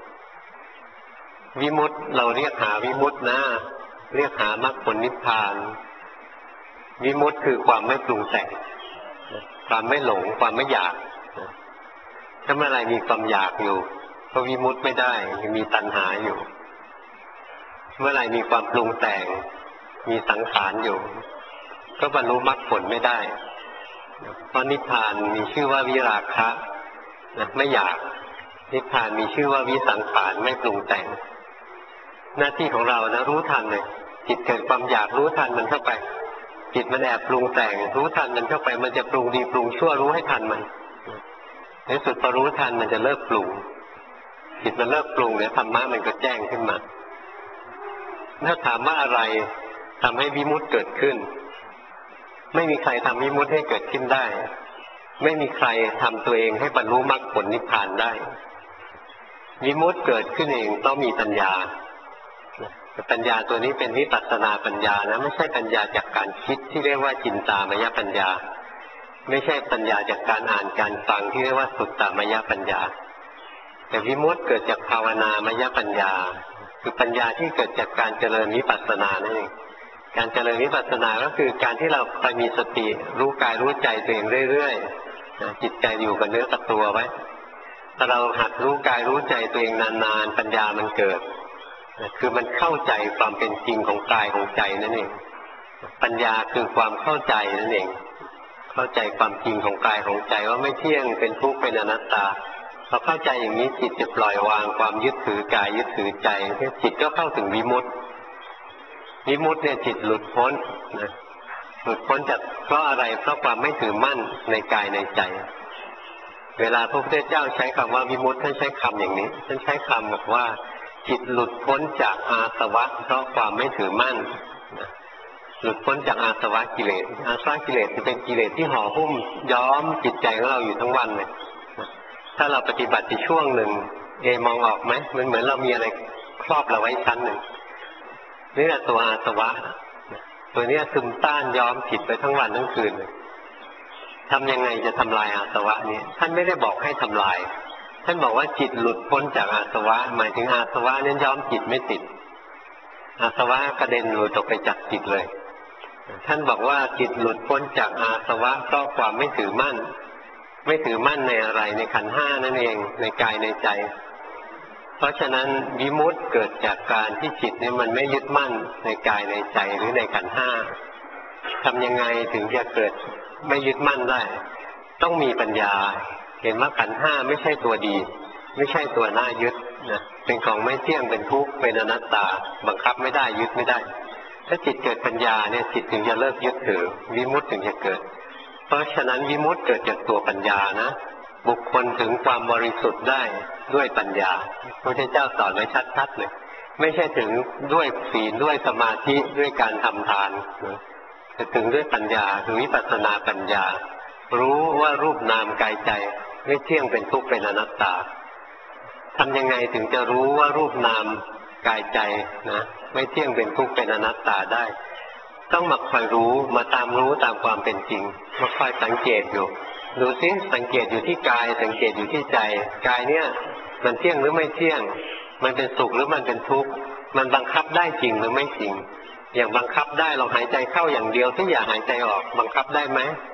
วิมุตติเราเรียกหาวิมุตตินะเรียกหามรรคผลนิพพานวิมุตติคือความไม่ปรุงแต่งความไม่หลงความไม่อยากถ้าเมื่อไรมีความอยากอยู่ก็วิมุตติไม่ได้ยังมีตัณหาอยู่เมื่อไรมีความปรุงแต่งมีสังขารอยู่ก็บรรลุมรรคผลไม่ได้เพราะนิพพานมีชื่อว่าวิราคะไม่อยากนิพพานมีชื่อว่าวิสังขารไม่ปรุงแต่งหน้าที่ของเรานะรู้ทันเลยจิตเกิดความอยากรู้ทันมันเข้าไปจิตมันแอบปรุงแต่งรู้ทันมันเข้าไปมันจะปรุงดีปรุงชั่วรู้ให้ทันมันในสุดพอรู้ทันมันจะเลิกปรุงจิตมันเลิกปรุงเนี่ยธรรมะมันก็แจ้งขึ้นมาถ้าถามว่าอะไรทำให้วิมุตติเกิดขึ้นไม่มีใครทำวิมุตติให้เกิดขึ้นได้ไม่มีใครทำตัวเองให้บรรลุมรรคผลนิพพานได้วิมุตติเกิดขึ้นเองต้องมีปัญญาปัญญาตัวนี้เป็นวิปัสสนาปัญญานะไม่ใช่ปัญญาจากการคิดที่เรียกว่าจินตามยปัญญาไม่ใช่ปัญญาจากการอ่านการฟังที่เรียกว่าสุตตามยปัญญาแต่วิมุตติเกิดจากภาวนามยปัญญาคือปัญญาที่เกิดจากการเจริญวิปัสสนานั่นเองการเจริญวิปัสสนาก็คือการที่เราคอยมีสติรู้กายรู้ใจตัวเองเรื่อยๆจิตใจอยู่กับเนื้อกับตัวไว้ถ้าเราหัดรู้กายรู้ใจตัวเองนานๆปัญญามันเกิดคือมันเข้าใจความเป็นจริงของกายของใจนั่นเองปัญญาคือความเข้าใจนั่นเองเข้าใจความจริงของกายของใจว่าไม่เที่ยงเป็นทุกข์เป็นอนัตตาพอเข้าใจอย่างนี้จิตจะปล่อยวางความยึดถือกายยึดถือใจจิตก็เข้าถึงวิมุตติวิมุตติเนี่ยจิตหลุดพ้นหลุดพ้นจากเพราะอะไรเพราะความไม่ถือมั่นในกายในใจเวลาพระพุทธเจ้าใช้คำว่าวิมุตติท่านใช้คำอย่างนี้ท่านใช้คำบอกว่าจิตหลุดพ้นจากอาสวะเพราะความไม่ถือมั่นหลุดพ้นจากอาสวะกิเลสอาสวะกิเลสจะเป็นกิเลสที่ห่อหุ้มย้อมจิตใจของเราอยู่ทั้งวันเลยถ้าเราปฏิบัติในช่วงหนึ่งมองออกไหมมันเหมือนเรามีอะไรครอบเราไว้ชั้นหนึ่งนี่แหละตัวอาสวะตัวนี้ซึมต้านย้อมจิตไปทั้งวันทั้งคืนทำยังไงจะทำลายอาสวะนี้ท่านไม่ได้บอกให้ทำลายท่านบอกว่าจิตหลุดพ้นจากอาสวะหมายถึงอาสวะนั้นย้อมจิตไม่ติดอาสวะกระเด็นหลุดออกไปจากจิตเลยท่านบอกว่าจิตหลุดพ้นจากอาสวะเพราะความไม่ถือมั่นไม่ถือมั่นในอะไรในขันธ์ห้านั่นเองในกายในใจเพราะฉะนั้นวิมุตติเกิดจากการที่จิตนี้มันไม่ยึดมั่นในกายในใจหรือในขันธ์ห้าทำยังไงถึงจะเกิดไม่ยึดมั่นได้ต้องมีปัญญาเห็นว่าขันธ์ห้าไม่ใช่ตัวดีไม่ใช่ตัวน่ายึดนะเป็นของไม่เที่ยงเป็นทุกข์เป็นอนัตตาบังคับไม่ได้ยึดไม่ได้ถ้าจิตเกิดปัญญาเนี่ยจิตถึงจะเลิกยึดถือวิมุตติถึงจะเกิดเพราะฉะนั้นวิมุตติเกิดจากตัวปัญญานะบุคคลถึงความบริสุทธิ์ได้ด้วยปัญญาพระพุทธเจ้าสอนไว้ชัดๆเลยไม่ใช่ถึงด้วยศีลด้วยสมาธิด้วยการทำทานแต่ถึงด้วยปัญญาคือวิปัสสนาปัญญารู้ว่ารูปนามกายใจไม่เที่ยงเป็นทุกข์เป็นอนัตตาทำยังไงถึงจะรู้ว่ารูปนามกายใจนะไม่เที่ยงเป็นทุกข์เป็นอนัตตาได้ต้องมาคอยรู้มาตามรู้ตามความเป็นจริงมาคอยสังเกตอยู่ดูซิสังเกตอยู่ที่กายสังเกตอยู่ที่ใจกายเนี่ยมันเที่ยงหรือไม่เที่ยงมันเป็นสุขหรือมันเป็นทุกข์มันบังคับได้จริงหรือไม่จริงอย่างบังคับได้เราหายใจเข้าอย่างเดียวที่อย่าหายใจออกบังคับได้ไหม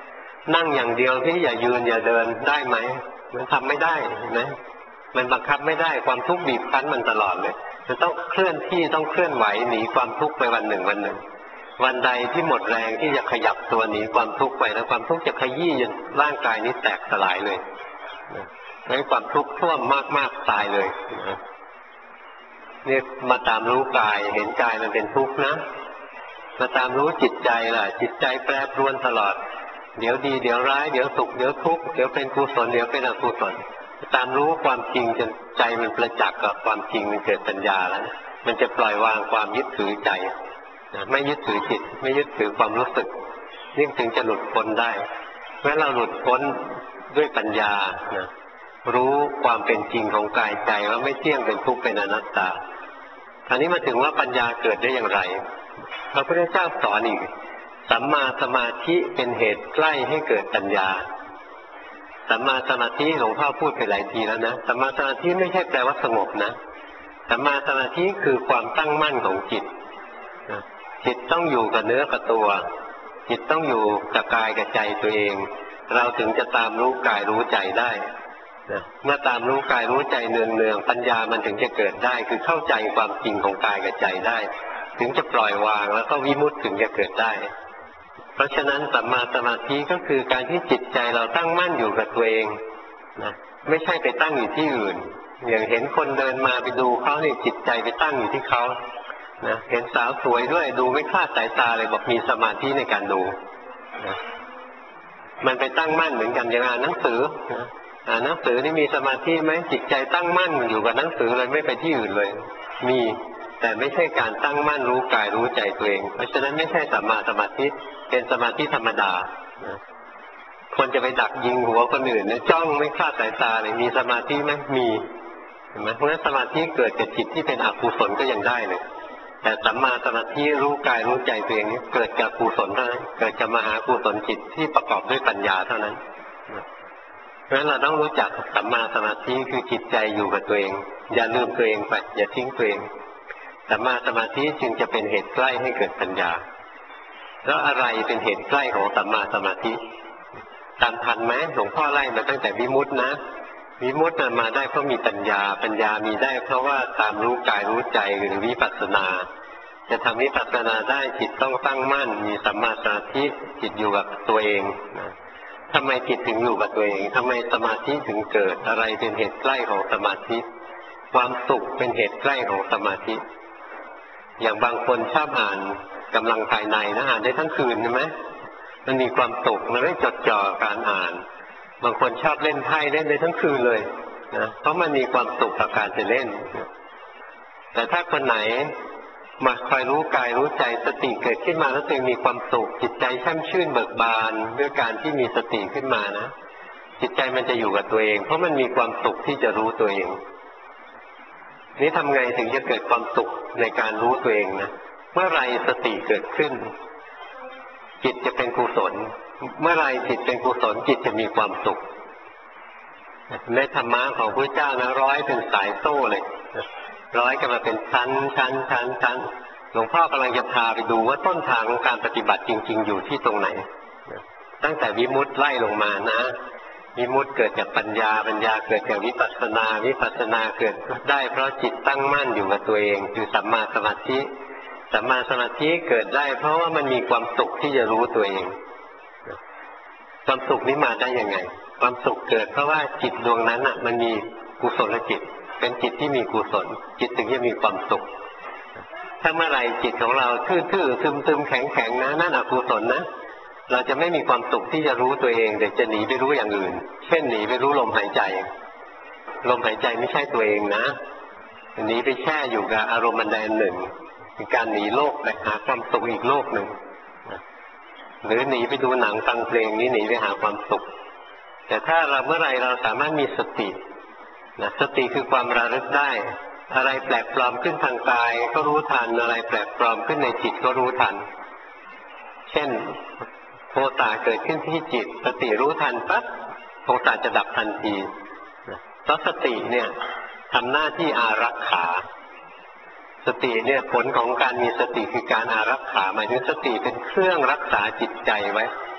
นั่งอย่างเดียวที่อย่ายืนอย่าเดินได้ไหมมันทำไม่ได้เห็นไหมมันบังคับไม่ได้ความทุกข์บีบคั้นมันตลอดเลยมันต้องเคลื่อนที่ต้องเคลื่อนไหวหนีความทุกข์ไปวันหนึ่งวันหนึ่งวันใดที่หมดแรงที่จะขยับตัวหนีความทุกข์ไปแล้วความทุกข์จะขยี้จนร่างกายนี้แตกสลายเลยให้ความทุกข์ท่วมมากๆตายเลยนี่มาตามรู้กายเห็นกายมันเป็นทุกข์นะมาตามรู้จิตใจล่ะจิตใจแปรปรวนตลอดเดี๋ยวดีเดี๋ยวร้ายเดี๋ยวสุขเดี๋ยวทุกข์เดี๋ยวเป็นกุศลเดี๋ยวเป็นอกุศลตามรู้ความจริงจนใจมันประจักษ์กับความจริงมันเกิดปัญญาแล้วมันจะปล่อยวางความยึดถือใจไม่ยึดถือจิตไม่ยึดถือความรู้สึกนี่ถึงจะหลุดพ้นได้เมื่อเราหลุดพ้นด้วยปัญญานะรู้ความเป็นจริงของกายใจว่าไม่เที่ยงเป็นทุกข์เป็นอนัตตาคราวนี้มาถึงว่าปัญญาเกิดได้อย่างไรพระพุทธเจ้าสอนอีกสัมมาสมาธิเป็นเหตุใกล้ให้เกิดปัญญาสัมมาสมาธิหลวงพ่อพูดไปหลายทีแล้วนะสัมมาสมาธิไม่ใช่แปลว่าสงบนะสัมมาสมาธิคือความตั้งมั่นของจิตจิตต้องอยู่กับเนื้อกับตัวจิตต้องอยู่กับกายกับใจตัวเองเราถึงจะตามรู้กายรู้ใจได้เมื่อตามรู้กายรู้ใจเนืองๆปัญญามันถึงจะเกิดได้คือเข้าใจความจริงของกายกับใจได้ถึงจะปล่อยวางแล้วก็วิมุตติถึงจะเกิดได้เพราะฉะนั้นสัมมาสมาธิก็คือการที่จิตใจเราตั้งมั่นอยู่กับตัวเองนะไม่ใช่ไปตั้งอยู่ที่อื่นอย่างเห็นคนเดินมาไปดูเขาเนี่ยจิตใจไปตั้งอยู่ที่เขานะเห็นสาวสวยด้วยดูไม่คลาดสายตาเลยบอกมีสมาธิในการดูนะมันไปตั้งมั่นเหมือนกันอย่างอ่านหนังสือนะอ่านหนังสือนี่มีสมาธิไหมจิตใจตั้งมั่นอยู่กับหนังสือเลยไม่ไปที่อื่นเลยมีแต่ไม่ใช่การตั้งมั่นรู้กายรู้ใจตัวเองเพราะฉะนั้นไม่ใช่สัมมาสมาธิเป็นสมาธิธรรมดาคนจะไปดักยิงหัวคนอื่นเนี่ยจ้องไม่คลาดสายตาเลยมีสมาธิไหมมีเห็นไหมเพราะฉะนั้นสมาธิเกิดจากจิตที่เป็นอกุศลก็ยังได้เลยแต่สัมมาสมาธิรู้กายรู้ใจตัวเองนี่เกิดจากกุศลเท่านั้นเกิดจากมหากุศลจิตที่ประกอบด้วยปัญญาเท่านั้นเพราะฉะนั้นเราต้องรู้จักสัมมาสมาธิคือจิตใจอยู่กับตัวเองอย่าลืมตัวเองไปอย่าทิ้งตัวเองสัมมาสมาธิจึงจะเป็นเหตุใกล้ให้เกิดปัญญาแล้วอะไรเป็นเหตุใกล้ของสัมมาสมาธิตามทันไหมหลวงพ่อไล่มาตั้งแต่วิมุตตินะวิมุตติมาได้เพราะมีปัญญาปัญญามีได้เพราะว่าตามรู้กายรู้ใจหรือวิปัสสนาจะทำวิปัสสนาได้จิตต้องตั้งมั่นมีสัมมาสมาธิจิตอยู่กับตัวเองทำไมจิตถึงอยู่กับตัวเองทำไมสมาธิถึงเกิดอะไรเป็นเหตุใกล้ของสมาธิความสุขเป็นเหตุใกล้ของสมาธิอย่างบางคนชอบอ่านกำลังภายในนะอ่านได้ทั้งคืนใช่ไหมมันมีความสุขมันไม่จดจ่อการอ่านบางคนชอบเล่นไพ่เล่นได้ทั้งคืนเลยนะเพราะมันมีความสุขกับการจะเล่นแต่ถ้าคนไหนมาคอยรู้กายรู้ใจสติเกิดขึ้นมาแล้วตัวเองมีความสุขจิตใจแช่มชื่นเบิกบานด้วยการที่มีสติขึ้นมานะจิตใจมันจะอยู่กับตัวเองเพราะมันมีความสุขที่จะรู้ตัวเองนี่ทำไงถึงจะเกิดความสุขในการรู้ตัวเองนะเมื่อไรสติเกิดขึ้นจิตจะเป็นกุศลเมื่อไรจิตเป็นกุศลจิตจะมีความสุขในธรรมะของพระเจ้านะร้อยเป็นสายโซ่เลยร้อยกันมาเป็นชั้นหลวงพ่อกำลังจะพาไปดูว่าต้นทางของการปฏิบัติจริงๆอยู่ที่ตรงไหนตั้งแต่วิมุตติไล่ลงมานะวิมุตติเกิดจากปัญญาปัญญาเกิดจากวิปัสสนาวิปัสสนาเกิดได้เพราะจิตตั้งมั่นอยู่กับตัวเองคือสัมมาสมาธิสัมมาสมาธิเกิดได้เพราะว่ามันมีความสุขที่จะรู้ตัวเองความสุขนี้มาได้ยังไงความสุขเกิดเพราะว่าจิตดวงนั้นมันมีกุศลจิตเป็นจิตที่มีกุศลจิตถึงจะมีความสุขถ้าเมื่อไหร่จิตของเราทื่อๆซึมๆแข็งๆนะนั่นอกุศลนะเราจะไม่มีความสุขที่จะรู้ตัวเองแต่จะหนีไปรู้อย่างอื่นเช่นหนีไปรู้ลมหายใจลมหายใจไม่ใช่ตัวเองนะหนีไปแช่อยู่กับอารมณ์อันใดอันหนึ่งเป็นการหนีโลกไปหาความสุขอีกโลกหนึ่งหรือหนีไปดูหนังฟังเพลงนี้หนีไปหาความสุขแต่ถ้าเราเมื่อไรเราสามารถมีสตินะสติคือความระลึกได้อะไรแปลกปลอมขึ้นทางกายก็รู้ทันอะไรแปลกปลอมขึ้นในจิตก็รู้ทันเช่นโทสะเกิดขึ้นที่จิตสติรู้ทันปั๊บโทสะจะดับทันทีเพราะสติเนี่ยทำหน้าที่อารักขาสติเนี่ยผลของการมีสติคือการอารักขาหมายถึงสติเป็นเครื่องรักษาจิตใจไว้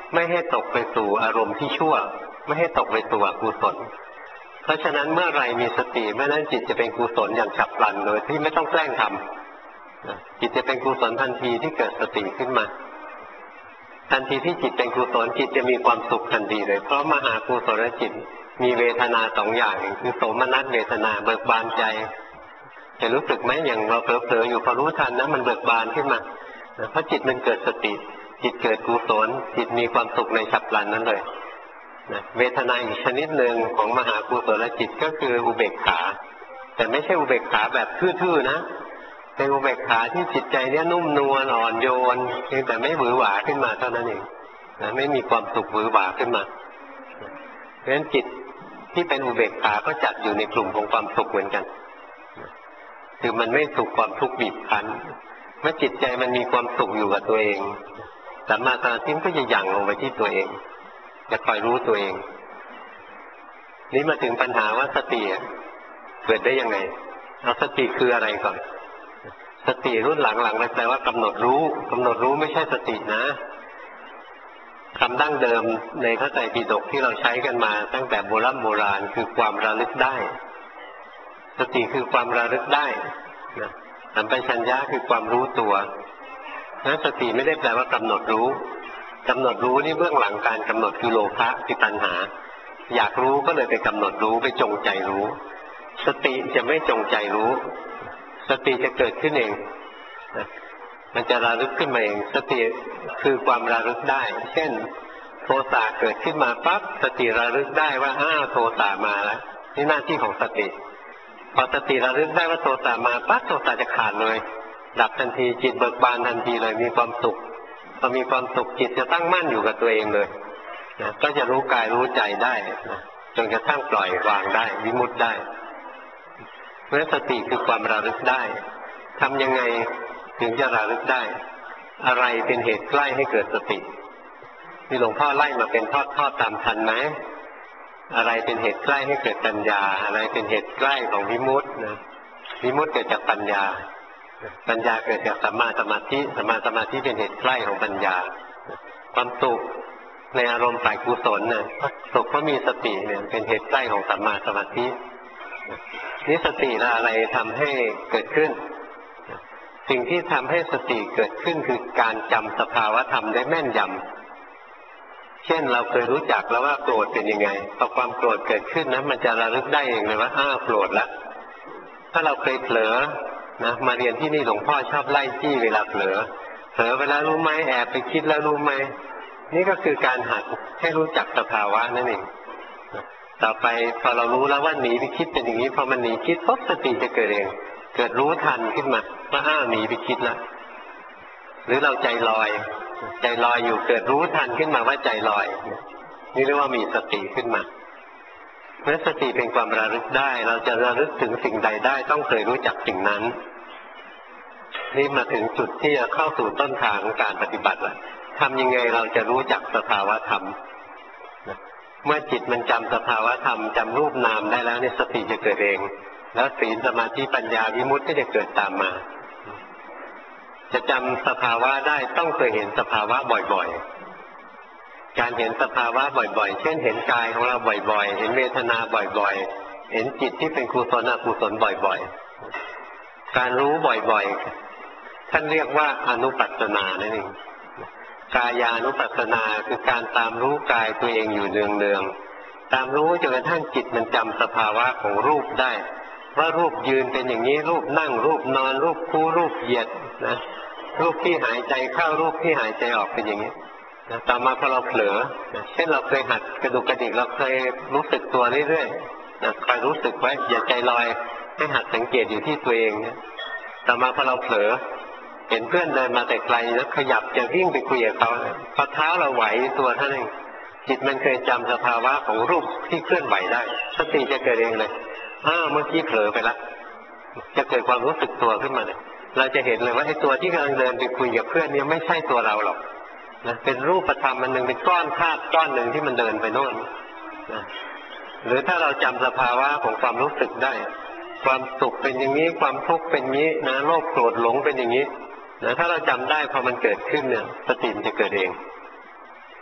ไม่ให้ตกไปสู่อารมณ์ที่ชั่วไม่ให้ตกไปสู่อกุศลเพราะฉะนั้นเมื่อไรมีสติเมื่อนั้นจิตจะเป็นกุศลอย่างฉับพลันโดยที่ไม่ต้องแกล้งทำจิตจะเป็นกุศลทันทีที่เกิดสติขึ้นมาทันทีที่จิตเป็นกุศลจิตจะมีความสุขทันทีเลยเพราะมหากุศลจิตมีเวทนาสองอย่างคือโสมนัสเวทนาเบิกบานใจจะรู้สึกไหมอย่างเราเผลอๆอยู่พอรู้ทันนะมันเบิกบานขึ้นมาเพราะจิตมันเกิดสติจิตเกิดกุศลจิตมีความสุขในฉับพลันนั้นเลยเวทนาอีกชนิดหนึ่งของมหากุศลจิตก็คืออุเบกขาแต่ไม่ใช่อุเบกขาแบบทื่อๆนะเป็นอุเบกขาที่จิตใจเนี่ยนุ่มนวลอ่อนโยนเพียงแต่ไม่หวือหวาขึ้นมาเท่านั้นเองไม่มีความสุขหวือหวาขึ้นมาเพราะฉะนั้นจิตที่เป็นอุเบกขาก็จัดอยู่ในกลุ่มของความสุขเหมือนกันคือมันไม่ถูกความทุกข์บีบคั้นเมื่อจิตใจมันมีความสุขอยู่กับตัวเองสัมมาสมาธิก็จะหยั่งลงไปที่ตัวเองจะคอยรู้ตัวเองนี้มาถึงปัญหาว่าสติเกิดได้ยังไงเอาสติคืออะไรก่อนสติรุ่นหลังๆแปลว่ากำหนดรู้ไม่ใช่สตินะคำดั้งเดิมในพระไตรปิฎกที่เราใช้กันมาตั้งแต่โบราณคือความระลึกได้สติคือความระลึกได้นะสัมปชัญญะคือความรู้ตัวนั้นสติไม่ได้แปลว่ากำหนดรู้กำหนดรู้นี่เบื้องหลังการกำหนดคือโลภะคือตัณหาอยากรู้ก็เลยไปกำหนดรู้ไปจงใจรู้สติจะไม่จงใจรู้สติจะเกิดขึ้นเองมันจะระลึกขึ้นมาเองสติคือความระลึกได้เช่นโทสะเกิดขึ้นมาปั๊บสติระลึกได้ว่าโทสะมาแล้วนี่หน้าที่ของสติพอสติระลึกได้ว่าโทสะมาปั๊บโทสะจะขาดเลยดับทันทีจิตเบิกบานทันทีเลยมีความสุขพอมีความสุขจิตจะตั้งมั่นอยู่กับตัวเองเลยนะก็จะรู้กายรู้ใจได้นะจนกระทั่งปล่อยวางได้วิมุตติได้เพราะสติคือความระลึกได้ทำยังไงถึงจะระลึกได้อะไรเป็นเหตุใกล้ให้เกิดสตินี่หลวงพ่อไล่มาเป็นทอดตามทันไหมอะไรเป็นเหตุใกล้ให้เกิดปัญญาอะไรเป็นเหตุใกล้ของวิมุตตินะวิมุตติเกิดจากปัญญาปัญญาเกิดจากสัมมาสมาธิสัมมาสมาธิเป็นเหตุใกล้ของปัญญาความสุขในอารมณ์ฝ่ายกุศลเนี่ยสุขเพราะมีสติเนี่ยเป็นเหตุใกล้ของสัมมาสมาธินี่สติละอะไรทำให้เกิดขึ้นสิ่งที่ทำให้สติเกิดขึ้นคือการจำสภาวะธรรมได้แม่นยำเช่นเราเคยรู้จักแล้วว่าโกรธเป็นยังไงพอความโกรธเกิดขึ้นนะมันจะระลึกได้เองเลยว่าโกรธละถ้าเราเคยเผลอนะมาเรียนที่นี่หลวงพ่อชอบไล่จี้เวลาเผลอไปแล้วรู้ไหมแอบไปคิดแล้วรู้ไหมนี่ก็คือการหัดให้รู้จักสภาวะนั่นเองต่อไปพอเรารู้แล้วว่าหนีไปคิดเป็นอย่างนี้พอมันหนีคิดปุ๊บสติจะเกิดเองเกิดรู้ทันขึ้นมาว่าหนีไปคิดแล้วหรือเราใจลอยอยู่เกิดรู้ทันขึ้นมาว่าใจลอยนี่เรียกว่ามีสติขึ้นมาเมื่อสติเป็นความระลึกได้เราจะระลึกถึงสิ่งใดได้ต้องเคยรู้จักสิ่งนั้นนี่มาถึงจุดที่จะเข้าสู่ต้นทางของการปฏิบัติแล้วทำยังไงเราจะรู้จักสภาวะธรรมเมื่อจิตมันจำสภาวะธรรมจำรูปนามได้แล้วเนี่ยสติจะเกิดเองแล้วศีลสมาธิปัญญาวิมุตติก็จะเกิดตามมาจะจำสภาวะได้ต้องเคยเห็นสภาวะบ่อยๆการเห็นสภาวะบ่อยๆเช่นเห็นกายของเราบ่อยๆเห็นเวทนาบ่อยๆเห็นจิตที่เป็นกุศลอกุศลบ่อยๆการรู้บ่อยๆท่านเรียกว่าอนุปัสสนานั่นเองกายานุปัสสนาคือการตามรู้กายตัวเองอยู่เนืองๆตามรู้จนกระทั่งจิตมันจำสภาวะของรูปได้ว่ารูปยืนเป็นอย่างนี้รูปนั่งรูปนอนรูปคู่รูปเหยียดนะรูปที่หายใจเข้ารูปที่หายใจออกเป็นอย่างนี้นะต่อมาพอเราเผลอเช่นเราเคยหัดกระดุกกระดิกเราเคยรู้สึกตัวเรื่อยๆนะคอยรู้สึกไว้อย่าใจลอยให้หัดสังเกตอยู่ที่ตัวเองนะต่อมาพอเราเผลอเห็นเพื่อนเดินมาแต่ไกลแล้วขยับจะวิ่งไปคุยกับเขาพอเท้าเราไหวตัวท่านเองจิตมันเคยจำสภาวะของรูปที่เคลื่อนไหวได้สติจะเกิดเองเลยเมื่อกี้เผลอไปละจะเกิดความรู้สึกตัวขึ้นมาเลยเราจะเห็นเลยว่าไอ้ตัวที่กำลังเดินไปคุยกับเพื่อนเนี่ยไม่ใช่ตัวเราหรอกนะเป็นรูปธรรมมันหนึ่งเป็นก้อนธาตุก้อนหนึ่งที่มันเดินไปโน่นนะหรือถ้าเราจำสภาวะของความรู้สึกได้ความสุขเป็นอย่างนี้ความทุกข์เป็นอย่างนี้นะโลภโกรธหลงเป็นอย่างนี้นะถ้าเราจำได้พอมันเกิดขึ้นเนี่ยสติมันจะเกิดเอง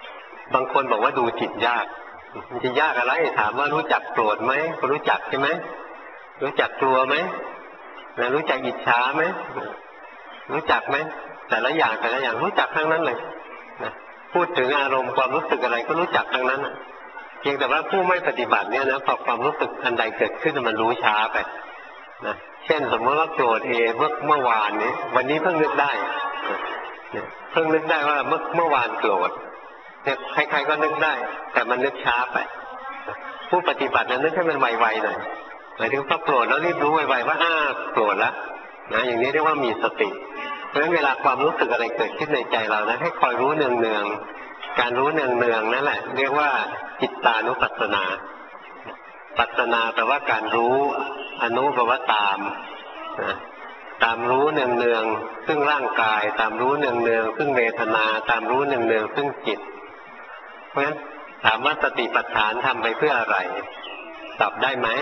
บางคนบอกว่าดูจิตยากมันจะยากอะไรถามว่ารู้จักโกรธไหมก็รู้จักใช่ไหมรู้จักกลัวไหมรู้จักอิจฉาไหมรู้จักไหมแต่ละอย่างรู้จักทั้งนั้นเลยนะพูดถึงอารมณ์ความรู้สึกอะไรก็รู้จักทั้งนั้นเพียงแต่ว่าผู้ไม่ปฏิบัติเนี่ยนะพอความรู้สึกอันใดเกิดขึ้นมันรู้ช้าไปนะเช่นสมมติว่าโกรธเมื่อวานนี้วันนี้เพิ่งนึกได้เพิ่งนึกได้ว่าเมื่อวานโกรธเนี่ยใครๆก็นึกได้แต่มันนึกช้าไปผู้ปฏิบัตินั้นนึกให้มันไวๆหน่อยหมายถึงพอโกรธแล้วรีบรู้ไวๆว่าโกรธแล้วนะอย่างนี้เรียกว่ามีสติเพราะฉะนั้นเวลาความรู้สึกอะไรเกิดขึ้นในใจเรานะให้คอยรู้เนืองๆการรู้เนืองๆนั่นแหละเรียกว่าจิตตานุปัสสนาปัสสนาแปลว่าการรู้อนุแปลว่าตามนะตามรู้เนืองๆซึ่งร่างกายตามรู้เนืองๆซึ่งเวทนาตามรู้เนืองๆซึ่งจิตเพราะฉะนั้นถามว่าสติปัฏฐานทำไปเพื่ออะไรตอบได้ไหม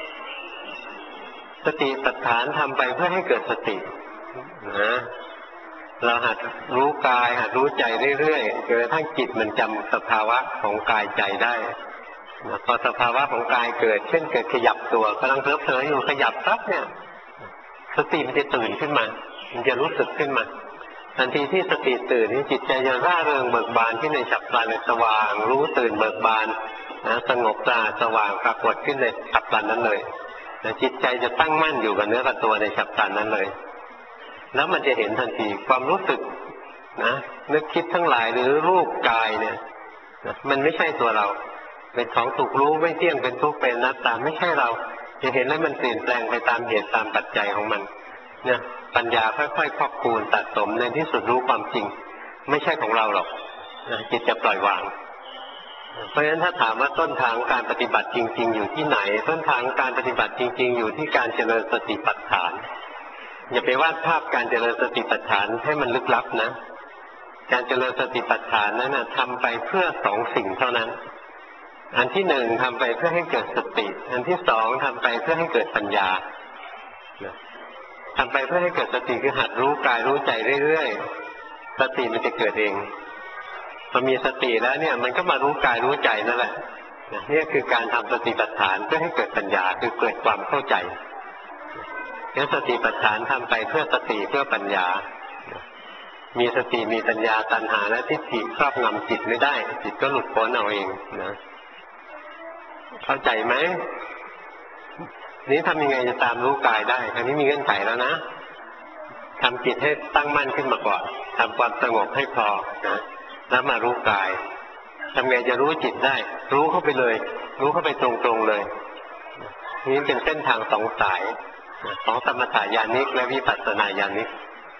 สติปัฏฐานทำไปเพื่อให้เกิดสตินะเราหัดรู้กายหัดรู้ใจเรื่อยๆจนกระทั่งจิตมันจำสภาวะของกายใจได้พอสภาวะของกายเกิดเช่นเกิดขยับตัวกำลังเพลิดอยู่ขยับปั๊บเนี่ยสติมันจะตื่นขึ้นมามันจะรู้สึกขึ้นมาทันทีที่สติตื่นนี่จิตใจจะร่าเริงเบิกบานที่ในฉับพลันสว่างรู้ตื่นเบิกบานนะสงบสะอาดสว่างปรากฏขึ้นในฉับพลันนั้นเลยจิตใจจะตั้งมั่นอยู่กับเนื้อกับตัวในฉับพลันนั้นเลยแล้วมันจะเห็นทันทีความรู้สึกนะนึกคิดทั้งหลายหรือรูปกายเนี่ยมันไม่ใช่ตัวเราเป็นของถูกรู้ไม่เที่ยงเป็นทุกข์เป็นอนัตตาไม่ใช่เราจะเห็นแล้วมันเปลี่ยนแปลงไปตามเหตุตามปัจจัยของมันเนี่ยปัญญาค่อยๆครอบคลุมตัดสมในที่สุดรู้ความจริงไม่ใช่ของเราหรอกจิตจะปล่อยวางเพราะฉะนั้นถ้าถามว่าต้นทางการปฏิบัติจริงๆอยู่ที่ไหนต้นทางการปฏิบัติจริงๆอยู่ที่การเจริญสติปัฏฐานอย่าไปวาดภาพการเจริญสติปัฏฐานให้มันลึกลับนะการเจริญสติปัฏฐานนั้นนะทำไปเพื่อสองสิ่งเท่านั้นอันที่หนึ่งทำไปเพื่อให้เกิดสติอันที่สองทำไปเพื่อให้เกิดปัญญาทำไปเพื่อให้เกิดสติคือหัดรู้กายรู้ใจเรื่อยๆสติมันจะเกิดเองพอมีสติแล้วเนี่ยมันก็มารู้กายรู้ใจนั่นแหละนี่คือการทำสติปัฏฐานเพื่อให้เกิดปัญญาคือเกิดความเข้าใจงั้นสติปัฏฐานทำไปเพื่อสติเพื่อปัญญามีสติมีปัญญาตัณหาและทิฏฐิครอบงำจิตไม่ได้จิตก็หลุดพ้นเอาเองนะเข้าใจไหมนี้ทำยังไงจะตามรู้กายได้อันนี้มีเงื่อนไขแล้วนะทำจิตให้ตั้งมั่นขึ้นมาก่อนทำความสงบให้พอนะแล้วมารู้กายทำไงจะรู้จิตได้รู้เข้าไปเลยรู้เข้าไปตรงๆเลยนี้เป็นเส้นทางสองสายของสมถญาณิกและวิปัสสนาญาณิก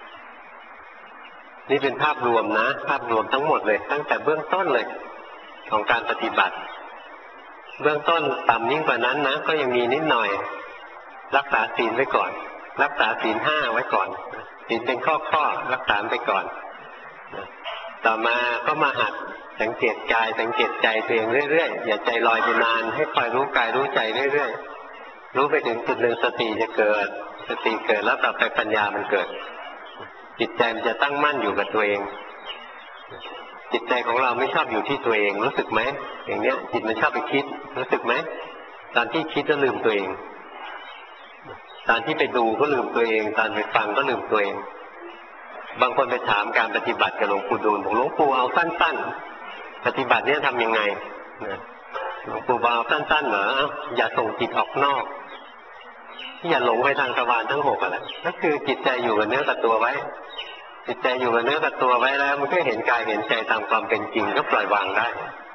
นี่เป็นภาพรวมนะภาพรวมทั้งหมดเลยตั้งแต่เบื้องต้นเลยของการปฏิบัติเบื้องต้นต่ำยิ่งกว่านั้นนะก็ยังมีนิดหน่อยรักษาศีลไว้ก่อนรักษาศีล5ไว้ก่อนศีลเป็นข้อรักษาไปก่อนต่อมาก็มาหัดสังเกตกายสังเกตใจตัวเองเรื่อยๆอย่าใจลอยไปนานให้คอยรู้กายรู้ใจเรื่อยๆรู้ไปถึงจุดหนึ่งสติจะเกิดสติเกิดแล้วต่อไปปัญญามันเกิดจิตใจมันจะตั้งมั่นอยู่กับตัวเองจิตใจของเราไม่ชอบอยู่ที่ตัวเองรู้สึกไหมอย่างเนี้ยจิตมันชอบไปคิดรู้สึกไหมตอนที่คิดก็ลืมตัวเองตอนที่ไปดูก็ลืมตัวเองตอนไปฟังก็ลืมตัวเองบางคนไปถามการปฏิบัติกับหลวงปู่ดูลบอกหลวงปู่เอาสั้นๆปฏิบัติเนี่ยทำยังไงหลวงปู่บอกเอาสั้นๆเหรออย่าส่งจิตออกนอกอย่าหลงไปทางทวารทั้ง6อะไรก็คือจิตใจอยู่กับเนื้อกับตัวไว้จิตใจอยู่กับเนื้อกับตัวไว้แล้วมันก็เห็นกายเห็นใจตามความเป็นจริงก็ปล่อยวางได้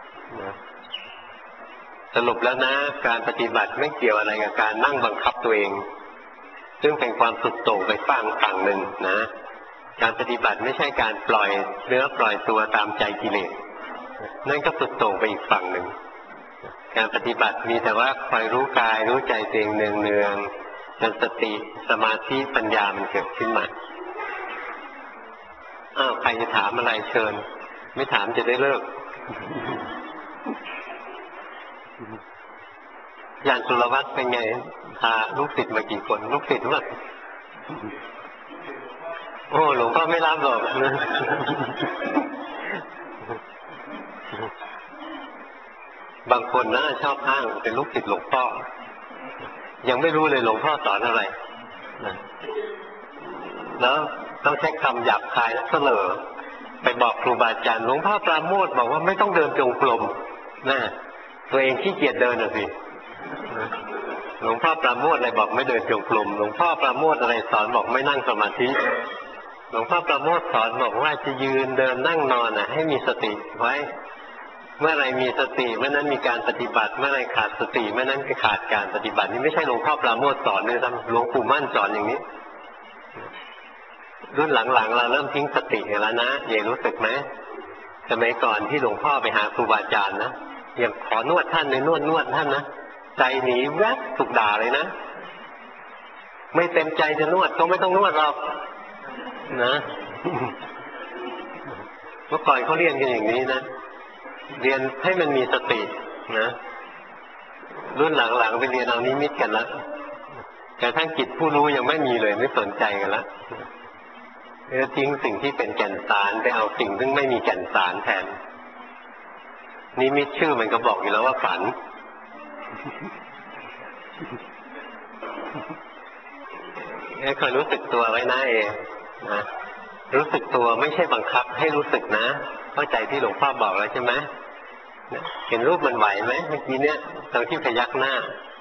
สรุปแล้วนะการปฏิบัติไม่เกี่ยวอะไรกับการนั่งบังคับตัวเองซึ่งเป็นความสุดโต่งไปฝั่งหนึ่งนะการปฏิบัติไม่ใช่การปล่อยเนื้อปล่อยตัวตามใจกิเลสนั่นก็สุดโต่งไปอีกฝั่งหนึ่งการปฏิบัติมีแต่ว่าคอยรู้กายรู้ใจตัวเองเนืองๆจนสติสมาธิปัญญามันเกิดขึ้นมาใครจะถามอะไรเชิญไม่ถามจะได้เลิกอย่างสุรวัตรเป็นไงพาลูกศิษย์มากี่คนลูกศิษย์ว่าโอ้หลวงพ่อไม่รับหรอกบางคนนะชอบอ้างเป็นลูกศิษย์หลวงพ่อยังไม่รู้เลยหลวงพ่อสอนอะไรนะแล้วต้องใช้คำหยาบคายและเสลอไปบอกครูบาอาจารย์หลวงพ่อปราโมทย์บอกว่าไม่ต้องเดินจงกรมนะตัวเองขี้เกียจเดินสิหลวงพ่อปราโมทย์อะไรบอกไม่เดินจงกรมหลวงพ่อปราโมทย์อะไรสอนบอกไม่นั่งสมาธิหลวงพ่อปราโมทย์สอนบอกว่าจะยืนเดินนั่งนอนให้มีสติไว้เมื่อไรมีสติเมื่อนั้นมีการปฏิบัติเมื่อไรขาดสติเมื่อนั้นก็ขาดการปฏิบัตินี่ไม่ใช่หลวงพ่อปราโมทย์สอนเลยท่านหลวงปู่มั่นสอนอย่างนี้รุ่นหลังๆเราเริ่มทิ้งสติแล้วนะเย่รู้สึกไหมสมัยก่อนที่หลวงพ่อไปหาครูบาอาจารย์นะอย่างขอนวดท่านเลยนวดท่านนะใจหนีแวบถูกด่าเลยนะไม่เต็มใจจะนวดก็ไม่ต้องนวดหรอกนะเมื่อก่อนเขาเรียนกันอย่างนี้นะเรียนให้มันมีสตินะรุ่นหลังๆไปเรียนเอานิมิตกันแล้วแต่ทั้งจิตผู้รู้ยังไม่มีเลยไม่สนใจกันแล้วทิ้งสิ่งที่เป็นแก่นสารไปเอาสิ่งซึ่งไม่มีแก่นสารแทนนิมิตชื่อมันก็บอกอยู่แล้วว่าฝันให้คอยรู้สึกตัวไว้นะเองนะรู้สึกตัวไม่ใช่บังคับให้รู้สึกนะเข้าใจที่หลวงพ่อบอกแล้วใช่ไหมเห็นรูปมันไหวไหมเมื่อกี้เนี่ยตอนที่พยักหน้า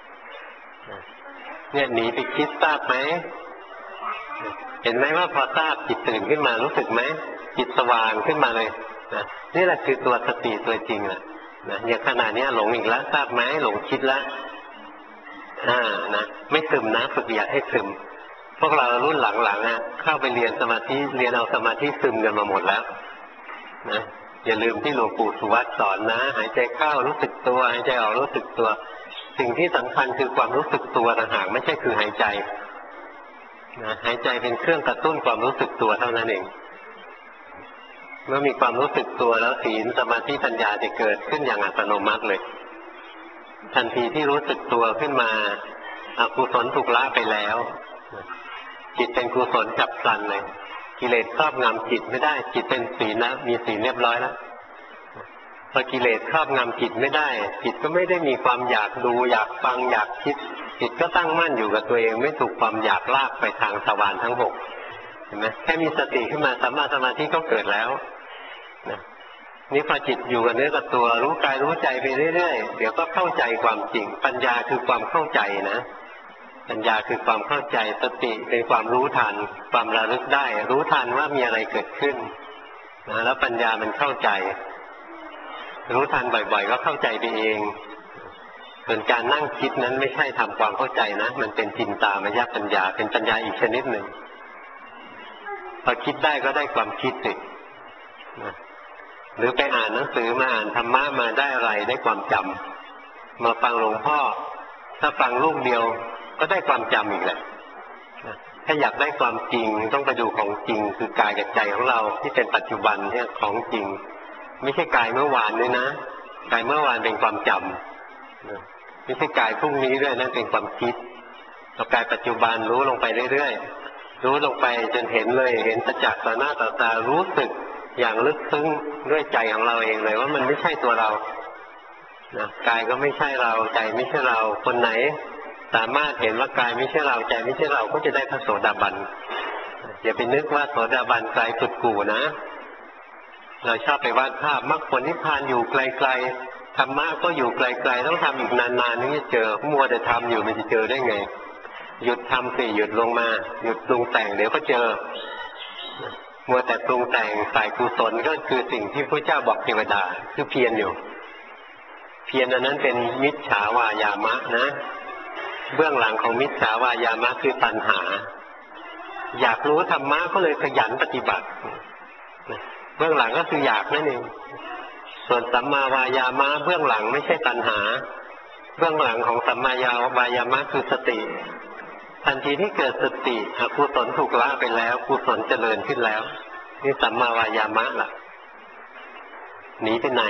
เนี่ยหนีไปคิดทราบไหมเห็นไหมว่าพอทราบจิตตื่นขึ้นมารู้สึกไหมจิตสว่างขึ้นมาเลยนะนี่แหละคือตัวสติตัวจริงแหละนะอย่างขณะนี้หลงอีกแล้วทราบไหมหลงคิดแล้วนะไม่ซึมนะฝึกอย่าให้ซึมพวกเรารุ่นหลังๆเข้าไปเรียนสมาธิเรียนเอาสมาธิซึมกันมาหมดแล้วนะอย่าลืมที่หลวงปู่สุวัตสอนนะหายใจเข้ารู้สึกตัวหายใจออกรู้สึกตัวสิ่งที่สำคัญคือความรู้สึกตัวต่างหากไม่ใช่คือหายใจนะหายใจเป็นเครื่องกระตุ้นความรู้สึกตัวเท่านั้นเองเมื่อมีความรู้สึกตัวแล้วศีลสมาธิปัญญาจะเกิดขึ้นอย่างอัตโนมัติเลยทันทีที่รู้สึกตัวขึ้นมาอกุศลถูกละไปแล้วจิตเป็นกุศลจับพลันเลยกิเลสครอบงำจิตไม่ได้จิตเป็นศีลนะมีศีลเรียบร้อยแล้วพอกิเลสครอบงำจิตไม่ได้จิตก็ไม่ได้มีความอยากดูอยากฟังอยากคิดจิตก็ตั้งมั่นอยู่กับตัวเองไม่ถูกความอยากลากไปทางทวารทั้งหกเห็นไหมแค่มีสติขึ้นมาสัมมาสมาธิก็เกิดแล้วนะนี่พอจิตอยู่กับเนื้อกับตัวรู้กายรู้ใจไปเรื่อยๆเดี๋ยวก็เข้าใจความจริงปัญญาคือความเข้าใจนะปัญญาคือความเข้าใจสติเป็นความรู้ทันความระลึกได้รู้ทันว่ามีอะไรเกิดขึ้นนะแล้วปัญญามันเข้าใจรู้ทันบ่อยๆก็เข้าใจไปเองส่วนการนั่งคิดนั้นไม่ใช่ทำความเข้าใจนะมันเป็นจินตามยปัญญาเป็นปัญญาอีกชนิดหนึ่งพอคิดได้ก็ได้ความคิดสินะหรือไปอ่านหนังสือมาอ่านธรรมะมาได้อะไรได้ความจำมาฟังหลวงพ่อถ้าฟังลูกเดียวก็ได้ความจำอีกแหละถ้าอยากได้ความจริงต้องไปดูของจริงคือกายกับใจของเราที่เป็นปัจจุบันเนี่ยของจริงไม่ใช่กายเมื่อวานด้วยนะกายเมื่อวานเป็นความจำไม่ใช่กายพรุ่งนี้ด้วยนั่นเป็นความคิดเรากายปัจจุบันรู้ลงไปเรื่อยๆรู้ลงไปจนเห็นเลยเห็นประจักษ์ต่อหน้าต่อตารู้สึกอย่างลึกซึ้งด้วยใจของเราเองเลยว่ามันไม่ใช่ตัวเรานะกายก็ไม่ใช่เราใจไม่ใช่เราคนไหนสามารถเห็นว่ากายไม่ใช่เราใจไม่ใช่เราก็จะได้พระโสดาบันอย่าไปนึกว่าโสดาบันไกลสุดกู่นะเราชอบไปวาดภาพมรรคผลนิพพานอยู่ไกลๆธรรมะก็อยู่ไกลๆต้องทำอีกนานๆถึงจะเจอมัวแต่ทำอยู่มันจะเจอได้ไงหยุดทำสิหยุดลงมาหยุดปรุงแต่งเดี๋ยวก็เจอมัวแต่ปรุงแต่งฝ่ายกุศลก็คือสิ่งที่พระเจ้าบอกเทวดาคือเพียรอยู่เพียรอันนั้นเป็นมิจฉาวายามะนะเบื้องหลังของมิจฉาวายามะคือตัณหาอยากรู้ธรรมะก็เลยขยันปฏิบัติเบื้องหลังก็คืออยากนั่นเองส่วนสัมมาวายามะเบื้องหลังไม่ใช่ตัณหาเบื้องหลังของสัมมาวายามะคือสติทันทีที่เกิดสติอกุศลถูกละไปแล้วกุศลเจริญขึ้นแล้วนี่สัมมาวายามะล่ะหนีไปไหน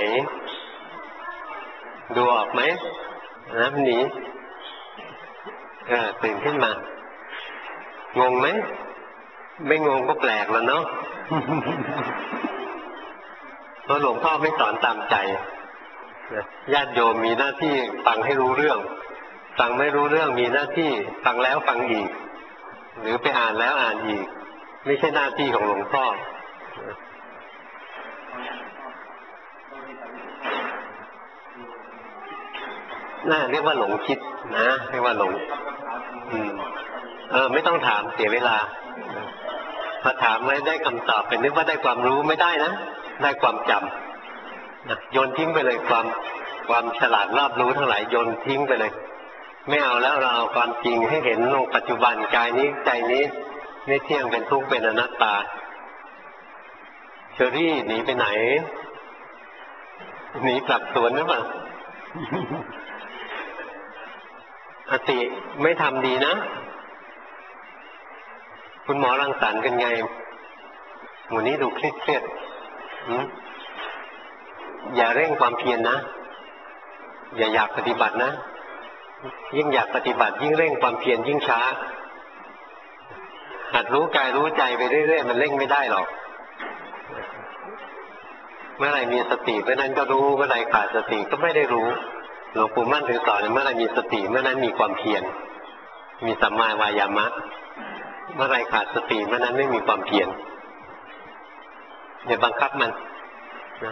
ดูออกไหมนะหนีตื่นขึ้นมางงไหมไม่งงก็แปลกแล้วเนาะเพราะหลวงพ่อไม่สอนตามใจญาติโยมมีหน้าที่ฟังให้รู้เรื่องฟังไม่รู้เรื่องมีหน้าที่ฟังแล้วฟังอีกหรือไปอ่านแล้วอ่านอีกไม่ใช่หน้าที่ของหลวงพ่อน่าเรียกว่าหลงคิดนะเรียกว่าหลงไม่ต้องถามเสียเวลาพอถามไม่ได้คำตอบเป็นนึกว่าได้ความรู้ไม่ได้นะได้ความจำโยนทิ้งไปเลยความฉลาดรอบรู้ทั้งหลายโยนทิ้งไปเลยไม่เอาแล้วเราเอาความจริงให้เห็นลงปัจจุบันกายนี้ใจนี้ไม่เที่ยงเป็นทุกข์เป็นอนัตตาเชอรี่หนีไปไหนหนีกลับสวนหรือเปล่าอติไม่ทำดีนะคุณหมอรังสรรค์กันไงหมู่นี้ดูเครียดอย่าเร่งความเพียรนะอย่าอยากปฏิบัตินะยิ่งอยากปฏิบัติยิ่งเร่งความเพียรยิ่งช้าหัดรู้กายรู้ใจไปเรื่อยๆมันเร่งไม่ได้หรอกเมื่อไหร่มีสติเมื่อนั้นก็รู้เมื่อไหร่ขาดสติก็ไม่ได้รู้หลวงปู่มั่นถึงสอนเมื่อไหร่มีสติเมื่อนั้นมีความเพียรมีสัมมาวายามะเมื่อไหร่ขาดสติเมื่อนั้นไม่มีความเพียรอย่าบังคับมันนะ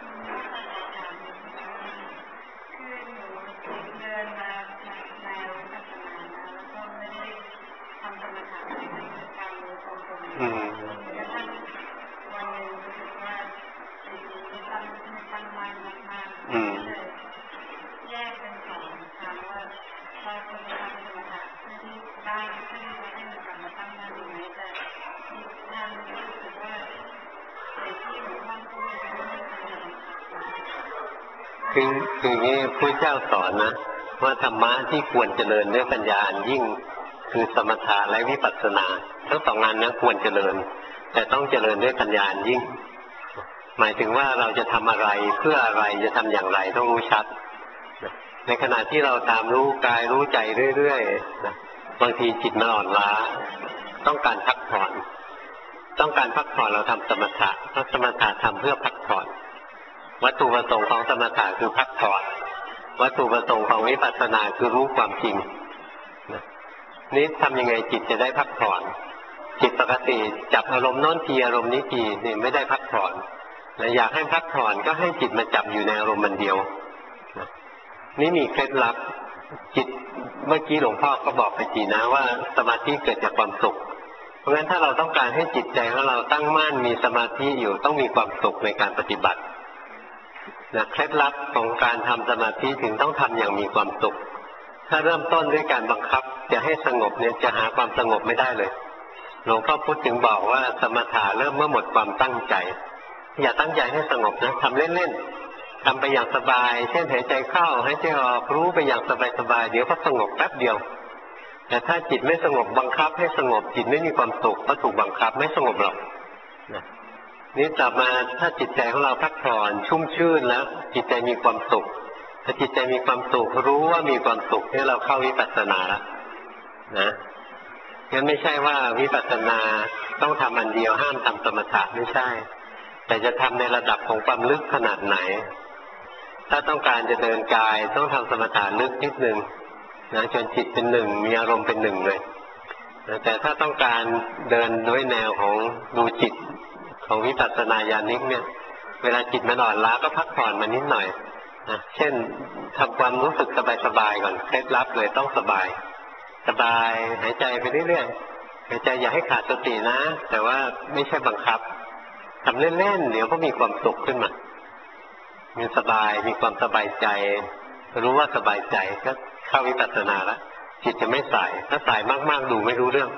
คือนี้พระเจ้าสอนนะว่าธรรมะที่ควรเจริญด้วยปัญญาอันยิ่งคือสมถะและวิปัสสนาทั้งสองงานนั้นควรเจริญแต่ต้องเจริญด้วยปัญญาอันยิ่งหมายถึงว่าเราจะทำอะไรเพื่ออะไรจะทำอย่างไรต้องรู้ชัดในขณะที่เราตามรู้กายรู้ใจเรื่อยๆบางทีจิตมันอ่อนล้าต้องการพักผ่อนเราทำสมถะเพราะสมถะทำเพื่อพักผ่อนวัตถุประสงค์ของสมถะคือพักผ่อนวัตถุประสงค์ของวิปัสสนาคือรู้ความจริงนี่ทำยังไงจิตจะได้พักผ่อนจิตปกติจับอารมณ์โน้นทีอารมณ์นี้ทีนี่ไม่ได้พักผ่อนอยากให้พักผ่อนก็ให้จิตมาจับอยู่ในอารมณ์มันเดียวนี่มีเคล็ดลับจิตเมื่อกี้หลวงพ่อก็บอกไปทีนะว่าสมาธิเกิดจากความสุขเพราะงั้นถ้าเราต้องการให้จิตใจของเราตั้งมั่นมีสมาธิอยู่ต้องมีความสุขในการปฏิบัติเคล็ดลับของการทำสมาธิถึงต้องทำอย่างมีความสุขถ้าเริ่มต้นด้วยการบังคับจะให้สงบเนี่ยจะหาความสงบไม่ได้เลยหลวงพ่อพุธถึงบอกว่าสมถะเริ่มเมื่อหมดความตั้งใจอย่าตั้งใจให้สงบนะทำเล่นๆทำไปอย่างสบายเช่นหายใจเข้าหายใจออกรู้ไปอย่างสบายๆเดี๋ยวก็สงบแป๊บเดียวแต่ถ้าจิตไม่สงบบังคับให้สงบจิตไม่มีความสุขก็ถูกบังคับไม่สงบหรอกนี่ต่อมาถ้าจิตใจของเราพักผ่อนชุ่มชื่นแล้วจิตใจมีความสุขถ้าจิตใจมีความสุขรู้ว่ามีความสุขนี่เราเข้าวิปัสสนาแล้วนะงั้นไม่ใช่ว่าวิปัสสนาต้องทำอันเดียวห้ามทำสมถะไม่ใช่แต่จะทำในระดับของความลึกขนาดไหนถ้าต้องการจะเดินกายต้องทำสมถะลึกนิดนึงนะจนจิตเป็นหนึ่งมีอารมณ์เป็นหนึ่งเลยแต่ถ้าต้องการเดินด้วยแนวของดูจิตของวิปัสสนาญาณิกเนี่ยเวลาจิตมันอ่อนล้าก็พักผ่อนมันนิดหน่อยนะเช่นทำความรู้สึกสบายๆก่อนเคล็ดลับเลยต้องสบายหายใจไปเรื่อยๆหายใจอย่าให้ขาดสตินะแต่ว่าไม่ใช่บังคับทำเล่นๆเดี๋ยวก็มีความสุขขึ้นมามีสบายมีความสบายใจรู้ว่าสบายใจก็เข้าวิปัสสนาแล้วจิตจะไม่สายถ้าสายมากๆดูไม่รู้เรื่อง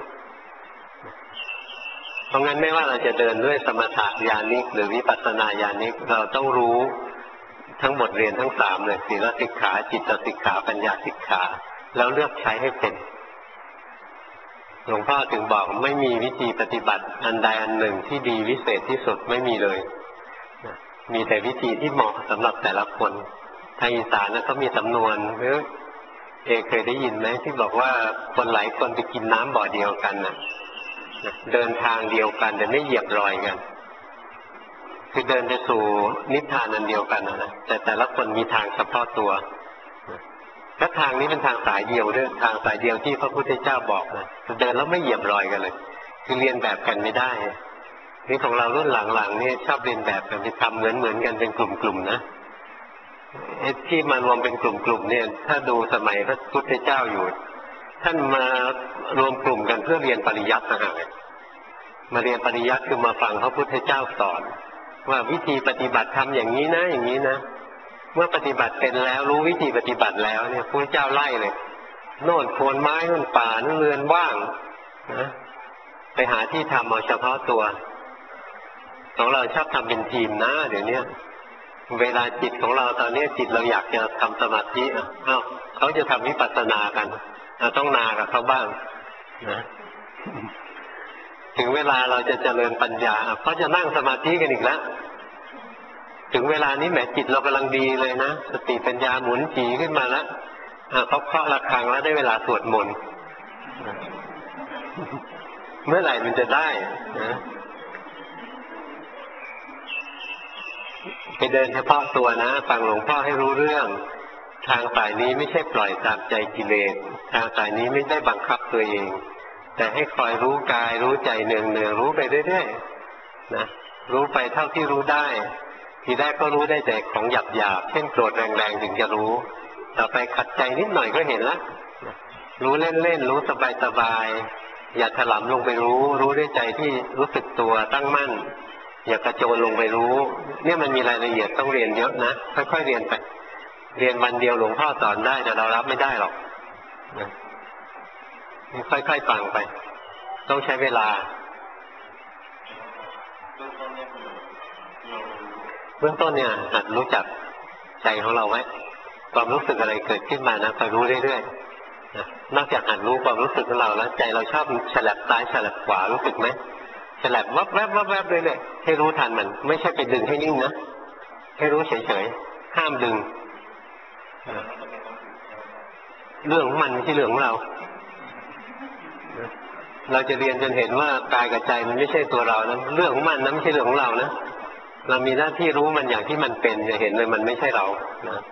เพราะงั้นไม่ว่าเราจะเดินด้วยสมถะญาณิกหรือวิปัสสนาญาณิกเราต้องรู้ทั้งบทเรียนทั้งสามเลยศีลสิกขาจิตสิกขาปัญญาสิกขาแล้วเลือกใช้ให้เป็นหลวงพ่อถึงบอกไม่มีวิธีปฏิบัติอันใดอันหนึ่งที่ดีวิเศษที่สุดไม่มีเลยมีแต่วิธีที่เหมาะสำหรับแต่ละคนทางอีสานนะเขามีสำนวนเคยได้ยินไหมที่บอกว่าคนหลายคนไปกินน้ำบ่อเดียวกันนะเดินทางเดียวกันแต่ไม่เหยียบรอยกันคือเดินไปสู่นิพพานอันเดียวกันนะแต่แต่ละคนมีทางเฉพาะตัวและทางนี้เป็นทางสายเดียวด้วยทางสายเดียวที่พระพุทธเจ้าบอกนะเดินแล้วไม่เหยียบรอยกันเลยคือเรียนแบบกันไม่ได้นี่ของเรารุ่นหลังๆนี่ชอบเรียนแบบกันไปทำเหมือนกันเป็นกลุ่มๆนะที่มารวมเป็นกลุ่มๆเนี่ยถ้าดูสมัยพระพุทธเจ้าอยู่ท่านมารวมกลุ่มกันเพื่อเรียนปริยัตินะฮะมาเรียนปริยัติคือมาฟังพระพุทธเจ้าสอนว่าวิธีปฏิบัติทำอย่างนี้นะอย่างนี้นะเมื่อปฏิบัติเป็นแล้วรู้วิธีปฏิบัติแล้วเนี่ยพระเจ้าไล่เลยโน่นโคนไม้โน่นป่าโน่นเรือนว่างนะไปหาที่ทำเอาเฉพาะตัวของเราชอบทำเป็นทีมนะเดี๋ยวนี้เวลาจิตของเราตอนนี้จิตเราอยากจะทำสมาธิเขาจะทำวิปัสสนากันต้องนากับเขาบ้างนะถึงเวลาเราจะเจริญปัญญาเขาจะนั่งสมาธิกันอีกแล้วถึงเวลานี้แหมจิตเรากำลังดีเลยนะสติปัญญาหมุนจีขึ้นมาแล้วเขาเคาะระฆังแล้วได้เวลาสวดมนต์เมื่อไหร่มันจะได้นะไปเดินเฉพาะตัวนะฟังหลวงพ่อให้รู้เรื่องทางสายนี้ไม่ใช่ปล่อยตามใจกิเลสทางสายนี้ไม่ได้บังคับตัวเองแต่ให้คอยรู้กายรู้ใจเนืองรู้ไปเรื่อยๆนะรู้ไปเท่าที่รู้ได้ทีแรกก็รู้ได้แต่ของหยาบๆเช่นโกรธแรงๆถึงจะรู้ต่อไปขัดใจนิดหน่อยก็เห็นละรู้เล่นๆรู้สบายๆอย่าถลำลงไปรู้ด้วยใจที่รู้สึกตัวตั้งมั่นอย่ากระโจนลงไปรู้เนี่ยมันมีรายละเอียดต้องเรียนเยอะนะค่อยๆเรียนไปเรียนวันเดียวหลวงพ่อสอนได้แต่เรารับไม่ได้หรอกค่อยๆฟังไปต้องใช้เวลาเบื้องต้นเนี่ยหัดรู้จักใจของเราไว้ความรู้สึกอะไรเกิดขึ้นมานะคอยรู้เรื่อยๆนอกจากหัดรู้ความรู้สึกของเราแล้วใจเราชอบฉลับซ้ายฉลับขวารู้สึกไหมฉลับวับแวบวับแวบเลยเนี่ยให้รู้ทันมันไม่ใช่ไปดึงให้นิ่งนะให้รู้เฉยๆห้ามดึงเรื่องของมันไม่ใช่เรื่องของเราเราจะเรียนจนเห็นว่ากายกับใจมันไม่ใช่ตัวเรานะเรื่องของมันนะไม่ใช่เรื่องของเรานะเรามีหน้าที่รู้มันอย่างที่มันเป็นจะเห็นเลยมันไม่ใช่เรานะ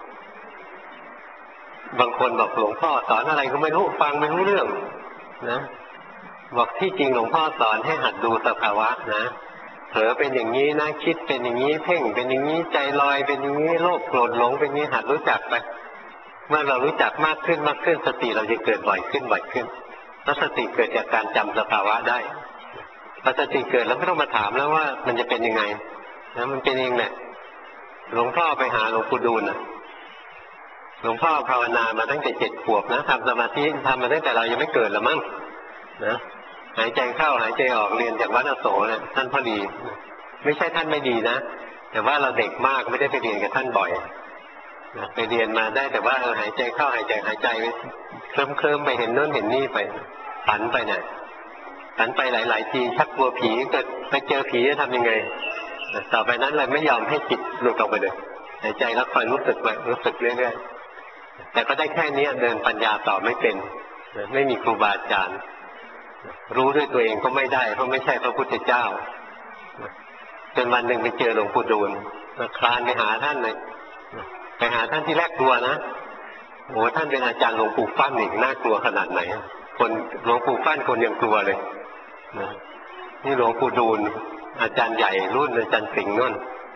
บางคนบอกหลวงพ่อสอนอะไรก็ไม่รู้ฟังไม่รู้เรื่องนะบอกที่จริงหลวงพ่อสอนให้หัดดูสภาวะนะเผลอเป็นอย่างนี้นะคิดเป็นอย่างนี้เพ่งเป็นอย่างนี้ใจลอยเป็นอย่างนี้โลภโกรธหลงเป็นอย่างนี้หัดรู้จักไปเมื่อเรารู้จักมากขึ้นสติเราจะเกิดบ่อยขึ้นแล้วสติเกิดจากการจำสภาวะได้พอสติเกิดแล้วไม่ต้องมาถามแล้วว่ามันจะเป็นยังไงนะมันเป็นเองแหละหลวงพ่อไปหาหลวงปู่ดูลหลวงพ่อภาวนามาตั้งแต่7 ขวบนะทำสมาธิทำมาตั้งแต่เรายังไม่เกิดละมั้งนะหายใจเข้าหายใจออกเรียนจากวัดอโศกเนี่ยท่านพอดีไม่ใช่ท่านไม่ดีนะแต่ว่าเราเด็กมากไม่ได้ไปเรียนกับท่านบ่อยไปเรียนมาได้แต่ว่าหายใจเข้าหายใจเคลิ้มไปเห็นโน้นเห็นนี่ไปฝันไปเนี่ยฝันไปหลายๆทีชักกลัวผีเกิดไปเจอผีจะทำยังไงต่อไปนั้นเลยไม่ยอมให้จิตหลุดออกไปเลยหายใจแล้วคอยรู้สึกไปรู้สึกเรื่อยๆแต่ก็ได้แค่นี้เดินปัญญาต่อไม่เป็นไม่มีครูบาอาจารย์รู้ด้วยตัวเองก็ไม่ได้เพราะไม่ใช่พระพุทธเจ้าจนวันหนึ่งไปเจอหลวงปู่ดูลคลานไปหาท่านเลยไปหาท่านที่แรกกลัวนะโอ้ท่านเป็นอาจารย์หลวงปู่ฟั่นอีกน่ากลัวขนาดไหนคนหลวงปู่ฟั่นคนยังกลัวเลยนี่หลวงปู่ดูลอาจารย์ใหญ่รุ่นอาจารย์สิงห์นั่น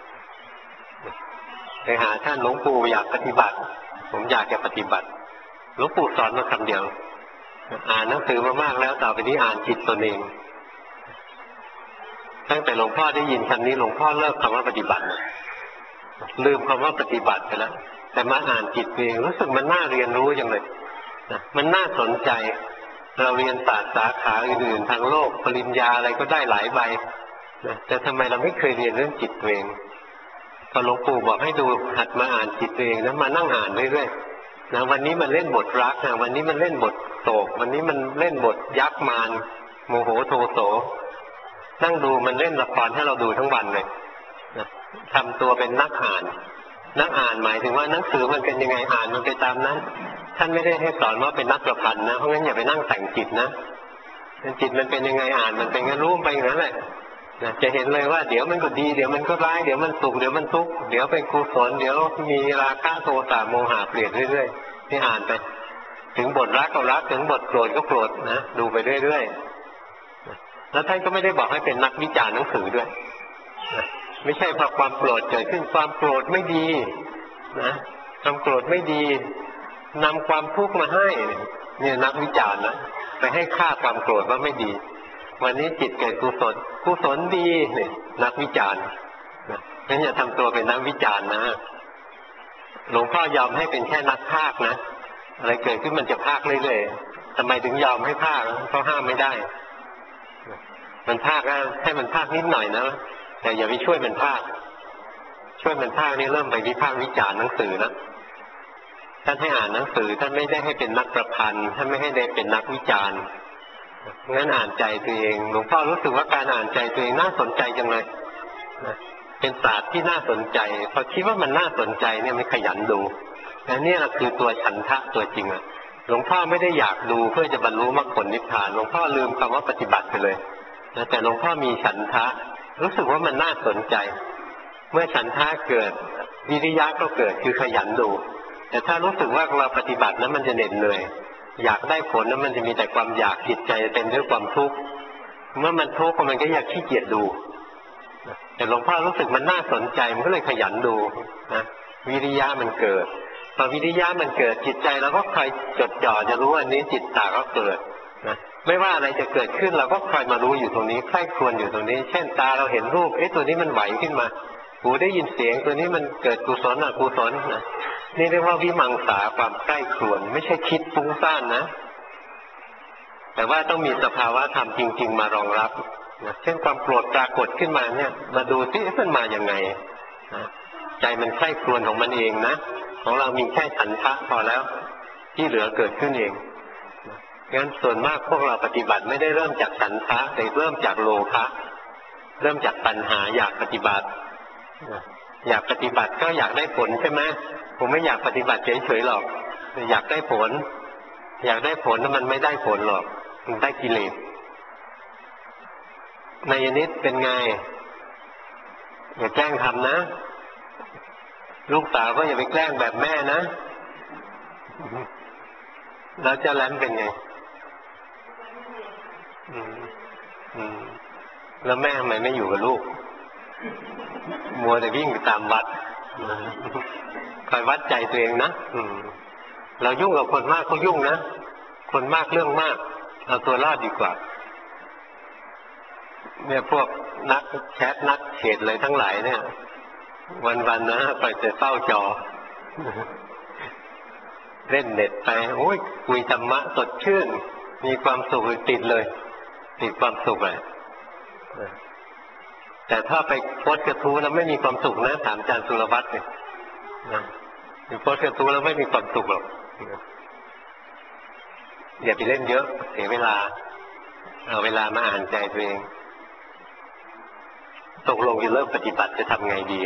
ไปหาท่านหลวงปู่อยากปฏิบัติผมอยากจะปฏิบัติหลวงปู่สอนมาคำเดียวอ่านหนังสือมามากแล้วต่อไปนี้อ่านจิตตนเองตั้งแต่หลวงพ่อได้ยินคำนี้หลวงพ่อเลิกคำว่าปฏิบัติลืมคำว่าปฏิบัติไปแล้วแต่มาอ่านจิตเองรู้สึกมันน่าเรียนรู้อย่างเลยมันน่าสนใจเราเรียนศาสตร์สาขาอื่นๆทางโลกปริญญาอะไรก็ได้หลายใบแต่ทำไมเราไม่เคยเรียนเรื่องจิตตัวเองพอหลวงปู่บอกให้ดูหัดมาอ่านจิตตัวเองนะมานั่งอ่านเรื่อยๆนะวันนี้มันเล่นบทรักนะวันนี้มันเล่นบทโศกวันนี้มันเล่นบทยักษ์มารโมโหโทโสนั่งดูมันเล่นละครให้เราดูทั้งวันเลยนะทำตัวเป็นนักอ่านหมายถึงว่าหนังสือมันเป็นยังไงอ่านมันไปตามนั้นท่านไม่ได้ให้สอนว่าเป็นนักประพันธ์นะเพราะงั้นอย่าไปนั่งแต่งจิตนะจิตมันเป็นยังไงอ่านมันเป็นงั้นรู้ไปอย่างนั้นแหละจะเห็นเลยว่าเดี๋ยวมันก็ดีเดี๋ยวมันก็ร้ายเดี๋ยวมันสุขเดี๋ยวมันทุกข์เดี๋ยวเป็นกุศลเดี๋ยวมีราคะโทสะโมหะเปลี่ยนเรื่อยๆที่อ่านไปถึงบทรักก็รักถึงบทโกรธก็โกรธนะดูไปเรื่อยๆแล้วท่านก็ไม่ได้บอกให้เป็นนักวิจารณ์หนังสือด้วยไม่ใช่พอความโกรธเกิดขึ้นความโกรธไม่ดีนะความโกรธไม่ดีนำความทุกข์มาให้เนี่ยนักวิจารณ์นะไปให้ค่าความโกรธว่าไม่ดีวันนี้จิตเกิดกุศลดีเนี่ยนักวิจารณ์งั้นอย่าทำตัวเป็นนักวิจารณ์นะหลวงพ่อยอมให้เป็นแค่นักพากย์นะอะไรเกิดขึ้นมันจะพากย์เรื่อยๆทำไมถึงยอมให้พากย์เพราะห้ามไม่ได้มันพากย์ให้มันพากย์นิดหน่อยนะแต่อย่าไปช่วยมันพากย์ช่วยมันพากย์นี่เริ่มไปวิพากษ์วิจารณ์หนังสือแล้วท่านให้อ่านหนังสือท่านไม่ได้ให้เป็นนักประพันธ์ท่านไม่ให้ได้เป็นนักวิจารณ์งั้นอ่านใจตัวเองหลวงพ่อรู้สึกว่าการอ่านใจตัวเองน่าสนใจจังเลยเป็นศาสตร์ที่น่าสนใจพอคิดว่ามันน่าสนใจเนี่ยไม่ขยันดูและนี่แหละคือตัวฉันทะตัวจริงอ่ะหลวงพ่อไม่ได้อยากดูเพื่อจะบรรลุมรรคผลนิพพานหลวงพ่อลืมคำว่าปฏิบัติไปเลยแต่หลวงพ่อมีฉันทะรู้สึกว่ามันน่าสนใจเมื่อฉันทะเกิดวิริยะก็เกิดคือขยันดูแต่ถ้ารู้สึกว่าเราปฏิบัติแล้วมันจะเหน็ดเหนื่อยอยากได้ผลแล้วมันจะมีแต่ความอยากจิตใจเต็มด้วยความทุกข์เมื่อมันทุกข์มันก็อยากขี้เกียจดูแต่หลวงพ่อรู้สึกมันน่าสนใจมันก็เลยขยันดูนะวิริยะมันเกิดพอวิริยะมันเกิดจิตใจเราก็คอยจดจ่อจะรู้อันนี้จิตตาก็เกิดนะไม่ว่าอะไรจะเกิดขึ้นเราก็คอยมารู้อยู่ตรงนี้ใคร่ครวญอยู่ตรงนี้เช่นตาเราเห็นรูปตัวนี้มันไหวขึ้นมาหูได้ยินเสียงตัวนี้มันเกิดกุศลอกุศลนะนี่เรียกว่าวิมังสาความใกล้ครวญไม่ใช่คิดฟุ้งซ่านนะแต่ว่าต้องมีสภาวะธรรมจริงๆมารองรับนะเช่นความโกรธปรากฏขึ้นมาเนี่ยมาดูที่มันมาอย่างไงนะใจมันใกล้ครวญของมันเองนะของเรามีแค่ฉันทะพอแล้วที่เหลือเกิดขึ้นเองงั้นส่วนมากพวกเราปฏิบัติไม่ได้เริ่มจากฉันทะแต่เริ่มจากโลภะเริ่มจากปัญหาอยากปฏิบัติอยากปฏิบัติก็อยากได้ผลใช่ไหมผมไม่อยากปฏิบัติเฉยๆหรอกอยากได้ผลอยากได้ผลแล้วมันไม่ได้ผลหรอกมันได้กิเลสนายนิดเป็นไงอย่าแกล้งทำนะลูกสาวก็อย่าไปแกล้งแบบแม่นะแล้วเจ้าแหลมเป็นไงแล้วแม่ทำไมไม่อยู่กับลูกมัวแต่วิ่งตามวัดคอยวัดใจตัวเองนะเรายุ่งกับคนมากก็ยุ่งนะคนมากเรื่องมากเอาตัวรอดดีกว่าเนี่ยพวกนักแชทนักเขตเลยทั้งหลายเนี่ยวันๆนะไปแต่เฝ้าจอเล่นเน็ตไปโอ้ยคุยธรรมะสดชื่นมีความสุขติดเลยติดความสุขเลยแต่ถ้าไปโพสกระทู้แล้วไม่มีความสุขนะถามอาจารย์สุรวัตรเนี่ยโพสกระทู้แล้วไม่มีความสุขหรอกอย่าไปเล่นเยอะเสียเวลาเอาเวลามาอ่านใจตัวเองตกลงจะเริ่มปฏิบัติจะทำไงดี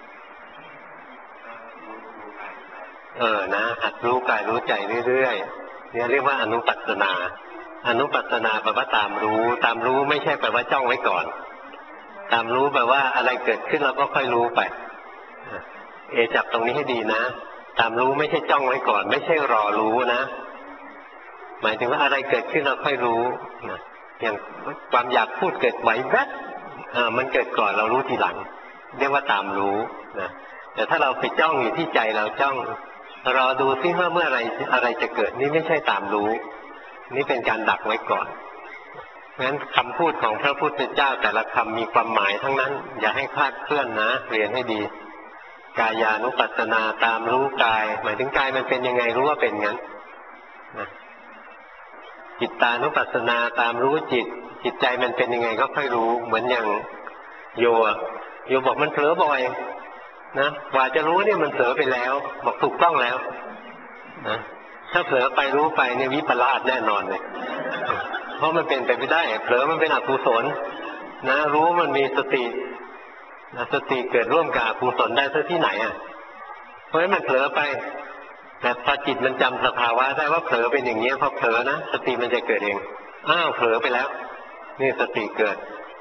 นะหัดรู้กายรู้ใจเรื่อยๆเนี่ยเรียกว่าอนุปัสสนาอนุปัสสนาแปลว่าตามรู้ไม่ใช่แปลว่าจ้องไว้ก่อนตามรู้แปลว่าอะไรเกิดขึ้นเราก็ค่อยรู้ไปจับตรงนี้ให้ดีนะตามรู้ไม่ใช่จ้องไว้ก่อนไม่ใช่รอรู้นะหมายถึงว่าอะไรเกิดขึ้นเราค่อยรู้นะอย่างความอยากพูดเกิดไหวแวบมันเกิดก่อนเรารู้ทีหลังเรียกว่าตามรู้นะแต่ถ้าเราไปจ้องอยู่ที่ใจเราจ้องรอดูซิว่าเมื่ออะไรจะเกิดนี่ไม่ใช่ตามรู้นี่เป็นการดักไว้ก่อนเพราะฉะนั้นคำพูดของพระพุทธเจ้าแต่ละคำมีความหมายทั้งนั้นอย่าให้คลาดเคลื่อนนะเรียนให้ดีกายานุปัสสนาตามรู้กายหมายถึงกายมันเป็นยังไงรู้ว่าเป็นงั้นนะจิตตานุปัสสนาตามรู้จิตใจมันเป็นยังไงก็ค่อยรู้เหมือนอย่างโยบอกมันเผลอบ่อยนะกว่าจะรู้เนี่ยมันเผลอไปแล้วบอกถูกต้องแล้วนะถ้าเผลอไปรู้ไปเนี่ยวิปลาสแน่นอนเลยเพราะมันเป็นไปไม่ได้เผลอมันเป็นอกุศลนะรู้มันมีสติสติเกิดร่วมกับอกุศลได้ซะที่ไหนเพราะฉะนั้นมันเผลอไปแต่พอจิตมันจำสภาวะได้ว่าเผลอเป็นอย่างนี้พอเผลอนะสติมันจะเกิดเองเผลอไปแล้วนี่สติเกิด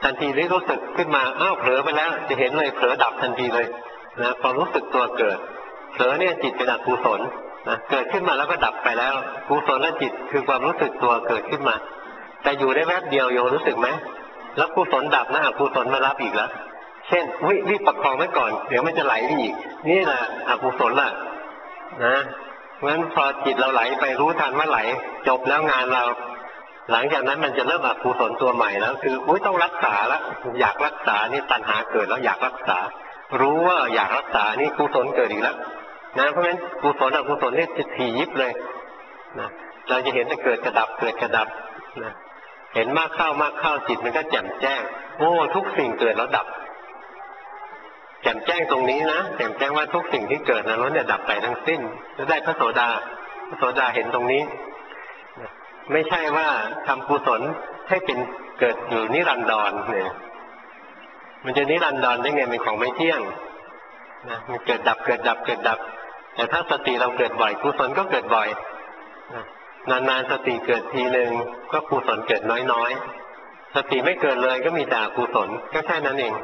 ทันทีที่รู้สึกขึ้นมาอ้าวเผลอไปแล้วจะเห็นเลยเผลอดับทันทีเลยนะพอรู้สึกตัวเกิดเผลอเนี่ยจิตเป็นอกุศลนะเกิดขึ้นมาแล้วก็ดับไปแล้วกุศลและจิตคือความรู้สึกตัวเกิดขึ้นมาแต่อยู่ได้แวบเดียวโยรู้สึกไหมแล้วกุศลดับนะอกุศลมารับอีกแล้วเช่นรีบประคองไว้ก่อนเดี๋ยวมันจะไหลไปอีกนี่แหละอกุศลล่ะนะเพราะฉะนั้นพอจิตเราไหลไปรู้ทันว่าไหลจบแล้วงานเราหลังจากนั้นมันจะเริ่มอกุศลตัวใหม่แล้วคือต้องรักษาแล้วอยากรักษานี่ตัณหาเกิดแล้วอยากรักษารู้ว่าอยากรักษานี่กุศลเกิดอีกแล้วนะเพราะฉะนั้นกุศลอกุศลนี่จะถี่ยิบเลยนะเราจะเห็นแต่เกิดกระดับเกิดกระดับนะเห็นมากเข้ามากเข้าจิตมันก็แจ่มแจ้งโอ้ทุกสิ่งเกิดแล้วดับแจ่มแจ้งตรงนี้นะแจ่มแจ้งว่าทุกสิ่งที่เกิดนั้นล้วนแต่ดับไปทั้งสิ้นแล้วได้พระโสดาเห็นตรงนี้ไม่ใช่ว่าทำกุศลให้เป็นเกิดอยู่นิรันดรเนี่ยมันจะนิรันดรได้ไงเป็นของไม่เที่ยงนะมันเกิดดับเกิดดับเกิดดับแต่ถ้าสติเราเกิดบ่อยกุศลก็เกิดบ่อยนานๆสติเกิดทีหนึ่งก็กุศลเกิดน้อยๆสติไม่เกิดเลยก็มีแต่อกุศลก็แค่นั้นเอง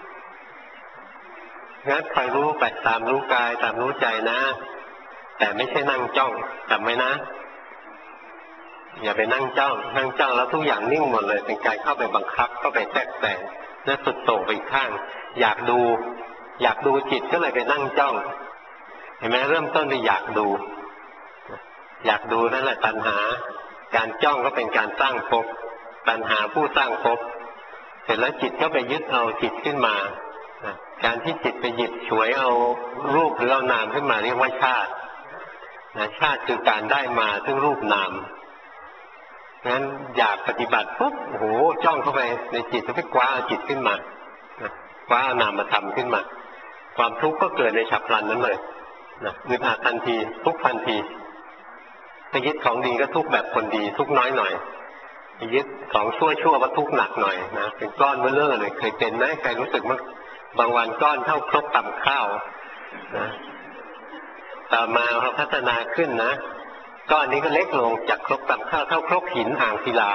งั้นคอยรู้ไปตามรู้กายตามรู้ใจนะแต่ไม่ใช่นั่งจ้องจำไว้นะอย่าไปนั่งจ้องแล้วทุกอย่างนิ่งหมดเลยเป็นการเข้าไปบังคับเข้าไปแทรกแซงและสุดโต่งไปอีกข้างอยากดูจิตก็เลยไปนั่งจ้องเห็นไหมเริ่มต้นไปอยากดูนั่นแหละตัณหาการจ้องก็เป็นการสร้างภพตัณหาผู้สร้างภพเสร็จแล้วจิตก็ไปยึดเอาจิตขึ้นมาการที่จิตไปหยิบฉวยเอารูปหรือเอานามขึ้นมาเรียกว่าชาติชาติคือการได้มาซึ่งรูปนามงั้นอยากปฏิบัติปุ๊บโอ้โหจ้องเข้าไปในจิตแล้วไปคว้าเอาจิตขึ้นมาคว้าเอานามมาทำขึ้นมาความทุกข์ก็เกิดในฉับพลันนั้นเลยอึดอัดทันทีทุกทันทีถ้ายึดของดีก็ทุกแบบคนดีทุกน้อยหน่อยยึดของชั่วก็ทุกหนักหน่อยนะเป็นก้อนเบ้อเร่อเลยเคยเป็นไหมใครรู้สึกมั้งบางวันก้อนเท่าครกตำข้าวนะต่อมาเราพัฒนาขึ้นนะก้อนนี้ก็เล็กลงจากครกตำข้าวเท่าครกหินอ่างศิลา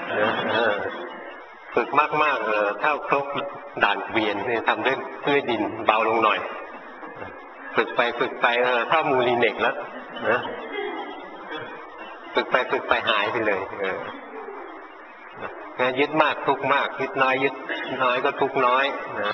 ฝึกมากๆเท่าครกด่านเวียนทำด้วยดินเบาลงหน่อยฝึกไปเท่ามูลีเน็กแล้วนะฝึกไปหายไปเลยยึดมากทุกมากยึดน้อยก็ทุกน้อยนะ